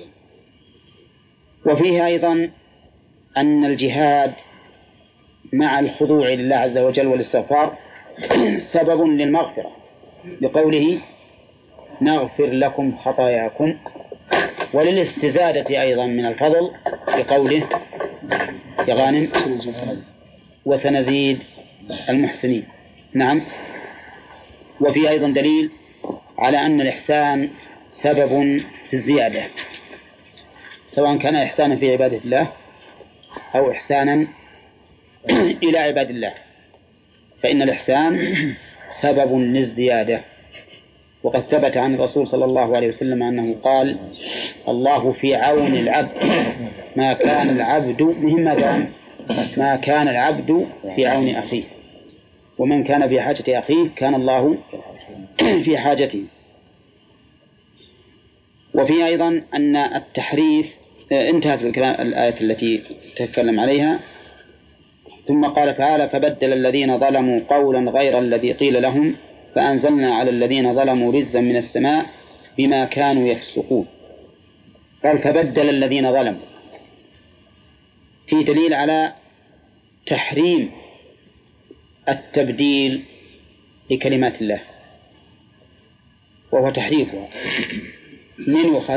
وفيه أيضا أن الجهاد مع الخضوع لله عز وجل والاستغفار سبب للمغفرة، لقوله نغفر لكم خطاياكم، وللاستزادة أيضا من الفضل بقوله يا غانم وسنزيد المحسنين. نعم. وفي أيضا دليل على أن الإحسان سبب في الزيادة، سواء كان إحسانا في عبادة الله أو إحسانا إلى عباد الله، فإن الإحسان سبب للزيادة. وقد ثبت عن الرسول صلى الله عليه وسلم أنه قال الله في عون العبد ما كان العبد ما كان العبد في عون أخيه، ومن كان في حاجة أخيه كان الله في حاجته. وفي أيضا أن التحريف انتهت الآية التي تتكلم عليها، ثم قال تعالى فبدل الذين ظلموا قولا غير الذي قيل لهم فأنزلنا على الذين ظلموا رجزا من السماء بما كانوا يفسقون. قال فبدل الذين ظلموا، في دليل على تحريم التبديل لكلمات الله، وهو تحريفها من يؤخذ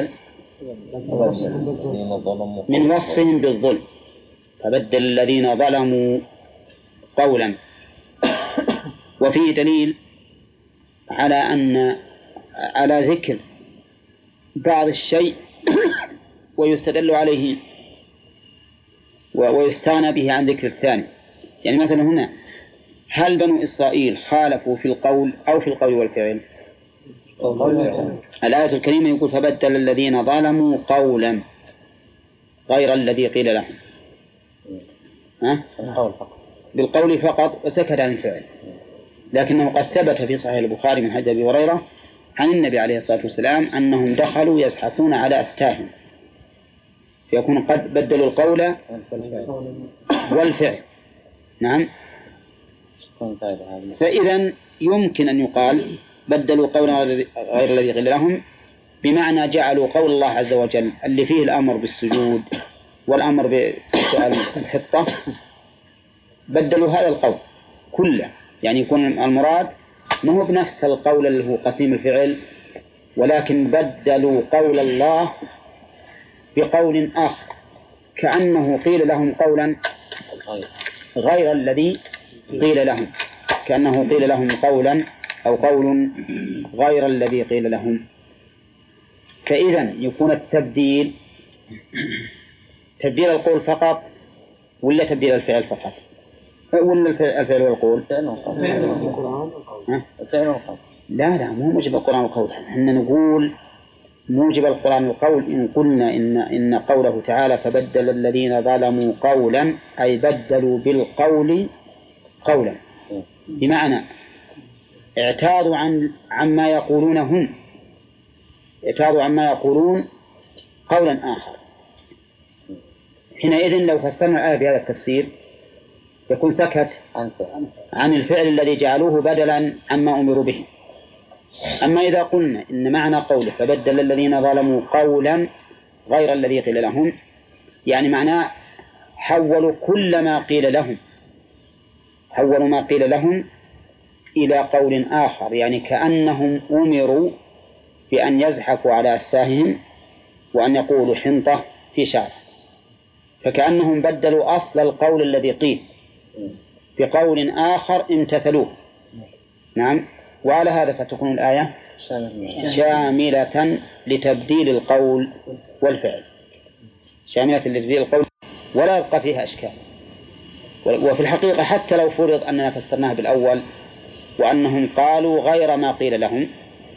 من وصفهم بالظلم، فبدل الذين ظلموا قولا. وفيه دليل على ذكر بعض الشيء ويستدل عليه ويستغنى به عن ذكر الثاني. يعني مثلا هنا هل بنو إسرائيل خالفوا في القول أو في القول والفعل؟ الآية الكريمة يقول فبدل الذين ظلموا قولا غير الذي قيل لهم، بالقول فقط وسكت عن الفعل. لكنه قد ثبت في صحيح البخاري من حديث أبي هريرة عن النبي عليه الصلاة والسلام أنهم دخلوا يزحفون على أستاهم، فيكون قد بدلوا القول والفعل. نعم. فإذا يمكن أن يقال بدلوا قولا غير الذي قيل لهم، بمعنى جعلوا قول الله عز وجل اللي فيه الأمر بالسجود والأمر بسؤال الحطة، بدلوا هذا القول كله، يعني يكون المراد ما هو بنفس القول اللي هو قسيم الفعل، ولكن بدلوا قول الله بقول آخر، كأنه قيل لهم قولا غير الذي قيل لهم، كأنه قيل لهم قولا أو قول غير الذي قيل لهم. فإذا يكون التبديل تبديل القول فقط ولا تبديل الفعل فقط، ولا الفعل والقول؟ لا مو موجب القرآن والقول. احنا نقول موجب القرآن والقول إن قلنا إن قوله تعالى فبدل الذين ظلموا قولا، أي بدلوا بالقول قولا، بمعنى اعتاضوا عما يقولون هم، اعتاضوا عما يقولون قولا آخر. حينئذ لو فسرنا الآية بهذا التفسير يكون سكت عن الفعل الذي جعلوه بدلا عما أمروا به. أما إذا قلنا إن معنى قوله فبدل الذين ظلموا قولا غير الذي قيل لهم، يعني معناه حولوا كل ما قيل لهم، حولوا ما قيل لهم إلى قول آخر، يعني كأنهم أمروا بأن يزحفوا على أساههم وأن يقولوا حنطة في شعر، فكأنهم بدلوا أصل القول الذي قيل بقول آخر امتثلوه. نعم. وعلى هذا فتكون الآية شاملة لتبديل القول والفعل، شاملة لتبديل القول ولا يبقى فيها أشكال. وفي الحقيقة حتى لو فرض أننا فسرناها بالأول وأنهم قالوا غير ما قيل لهم،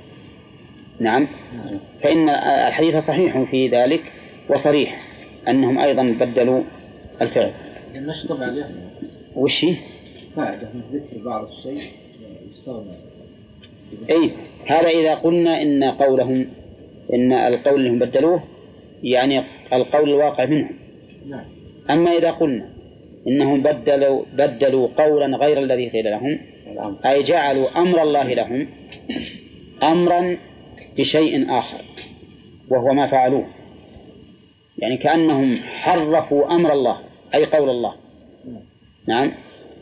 نعم، فإن الحديث صحيح في ذلك وصريح أنهم أيضا بدلوا الفعل. نشطب عليهم وشي قاعدة من ذكر بعض الشيء يستغنى. أي هذا إذا قلنا إن قولهم إن القول اللي هم بدلوه يعني القول الواقع منهم. أما إذا قلنا إنهم بدلوا قولا غير الذي قيل لهم، أي جعلوا أمر الله لهم أمرا بشيء آخر وهو ما فعلوه، يعني كأنهم حرفوا أمر الله أي قول الله. نعم.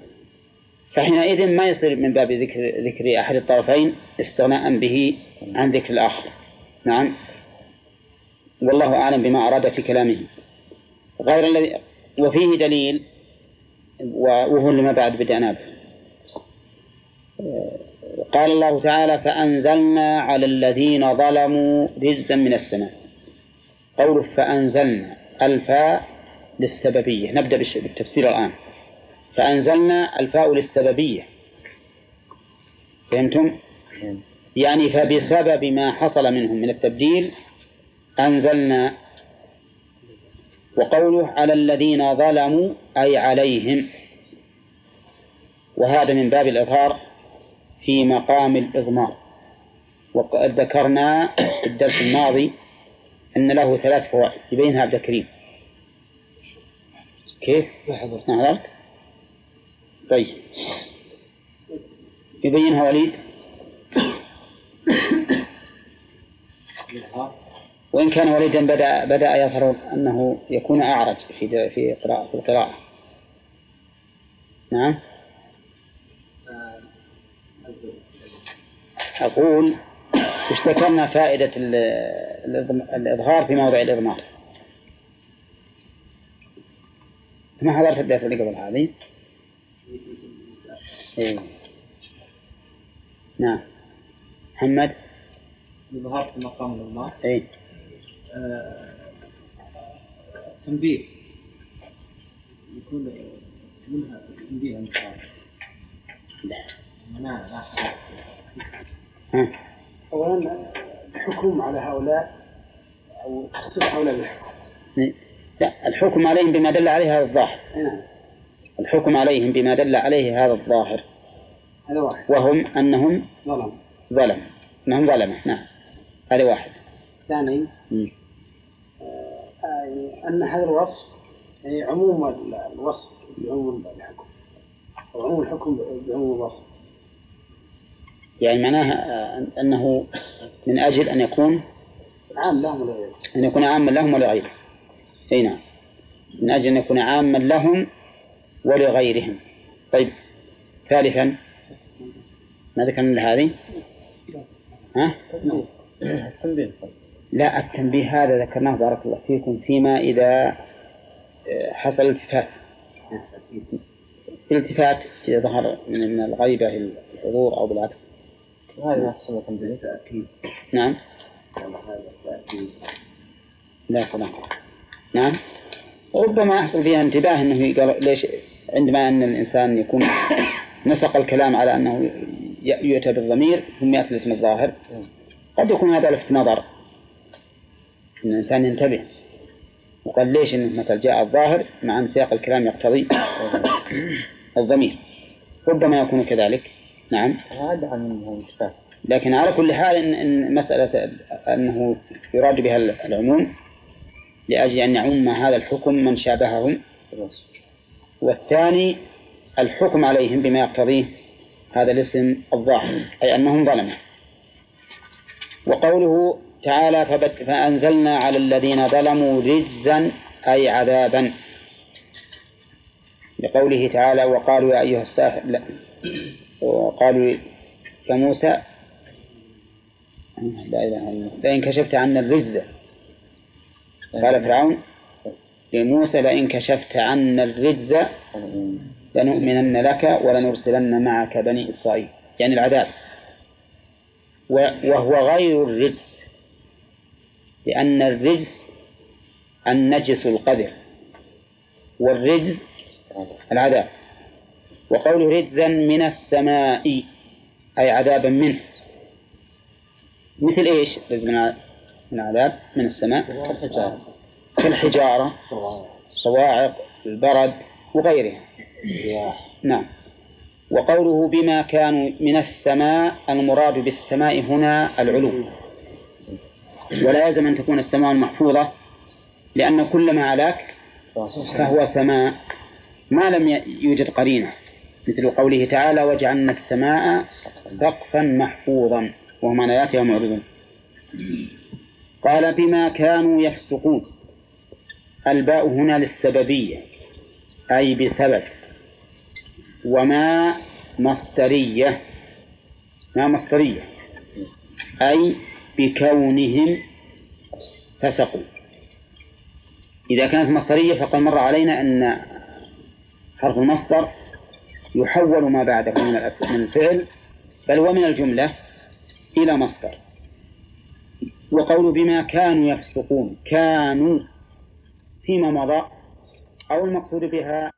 فحينئذ ما يصير من باب ذكر أحد الطرفين استغناء به عن ذكر الآخر. نعم. والله أعلم بما أراد في كلامه غير الذي. وفيه دليل وهو لما بعد بدأنا به. قال الله تعالى فأنزلنا على الذين ظلموا رجزا من السماء. قوله فأنزلنا الفاء للسببية. نبدأ بالتفسير الآن. فأنزلنا الفاء للسببية، فهمتم؟ يعني فبسبب ما حصل منهم من التبديل أنزلنا. وقوله على الذين ظلموا أي عليهم، وهذا من باب الإظهار في مقام الإضمار. وقد ذكرنا في الدرس الماضي أن له 3 فوائد يبينها عبد الكريم. كيف؟ حضرت؟ طيب يبينها وليد. وإن كان وليدا بدأ يظهر أنه يكون أعرج في القراءة. نعم. أقول اشتكرنا فائدة الإظهار في موضع الإضمار. ما حضرت الدرس اللي قبل هذه؟ إيه. نعم. محمد الإظهار في مقام الإضمار. إيه. تنبيه يكون منها تنبيه عن أولا الحكم على هؤلاء أو تخصيص هؤلاء بالحكم. لا، الحكم عليهم بما دل عليه هذا الظاهر. الحكم عليهم بما دل عليه هذا الظاهر. هذا واحد. وهم أنهم ظلم. أنهم ظلمة. نعم، هذا واحد. ثاني أن هذا الوصف يعني عموم الوصف بعموم الحكم، وعموم الحكم بعموم الوصف. يعني معناها أنه من أجل أن يكون عام لهم ولغيرهم، أن يكون عاما لهم ولغيرهم. أي نعم، من أجل أن يكون عاما لهم ولغيرهم. طيب، ثالثا ما ذكرنا هذه؟ التنبيه. لا، التنبيه هذا ذكرناه بارك الله فيكم فيما إذا حصل التفات. الالتفات إذا ظهر من الغيبة الحضور أو بالعكس. هذا يحصل التنبيه تأكيد. نعم. هذا تأكيد. لا صلاح. نعم، ربما يحصل فيها انتباه أنه قال ليش عندما أن الإنسان يكون نسق الكلام على أنه يؤتى بالضمير ثم يأتي الاسم الظاهر، قد يكون هذا لفت نظر أن الإنسان ينتبه وقال ليش إنه مثل جاء الظاهر مع أن سياق الكلام يقتضي الضمير، ربما يكون كذلك. نعم، هذا منه إشكال. لكن على كل حال إن مسألة أنه يراد بها العموم لأجل أن يعم هذا الحكم من شابههم، والثاني الحكم عليهم بما يقتضيه هذا الاسم الظاهر، أي أنهم ظلموا. وقوله تعالى فأنزلنا على الذين ظلموا رجزا أي عذابا، لقوله تعالى وقالوا يا أيها الساحر، لا، وقالوا يا موسى لا إله إلا الله لئن كشفت عنا الرجز، قال فرعون لموسى لئن كشفت عنا الرجز لنؤمنن لك ولنرسلن معك بني إسرائيل، يعني العذاب. وهو غير الرجز، لأن الرجز النجس القذر والرجز العذاب. وقوله رجزا من السماء أي عذابا منه، مثل إيش رجز من العذاب من السماء؟ كالحجارة، الصواعق، البرد وغيرها. نعم. وقوله بما كانوا من السماء، المراد بالسماء هنا العلو، ولا يلزم أن تكون السماء محفوظة، لأن كل ما علاك فهو سماء ما لم يوجد قرينة، مثل قوله تعالى وجعلنا السماء سقفا محفوظا، وهم عن آياتها معرضون. قال بما كانوا يفسقون، الباء هنا للسببية أي بسبب، وما مصدرية، ما مصدرية أي بكونهم فسقوا. إذا كانت مصدرية فقد مر علينا أن حرف المصدر يحول ما بعده من الفعل بل ومن الجملة إلى مصدر. وقول بما كانوا يفسقون، كانوا فيما مضى أو المقصود بها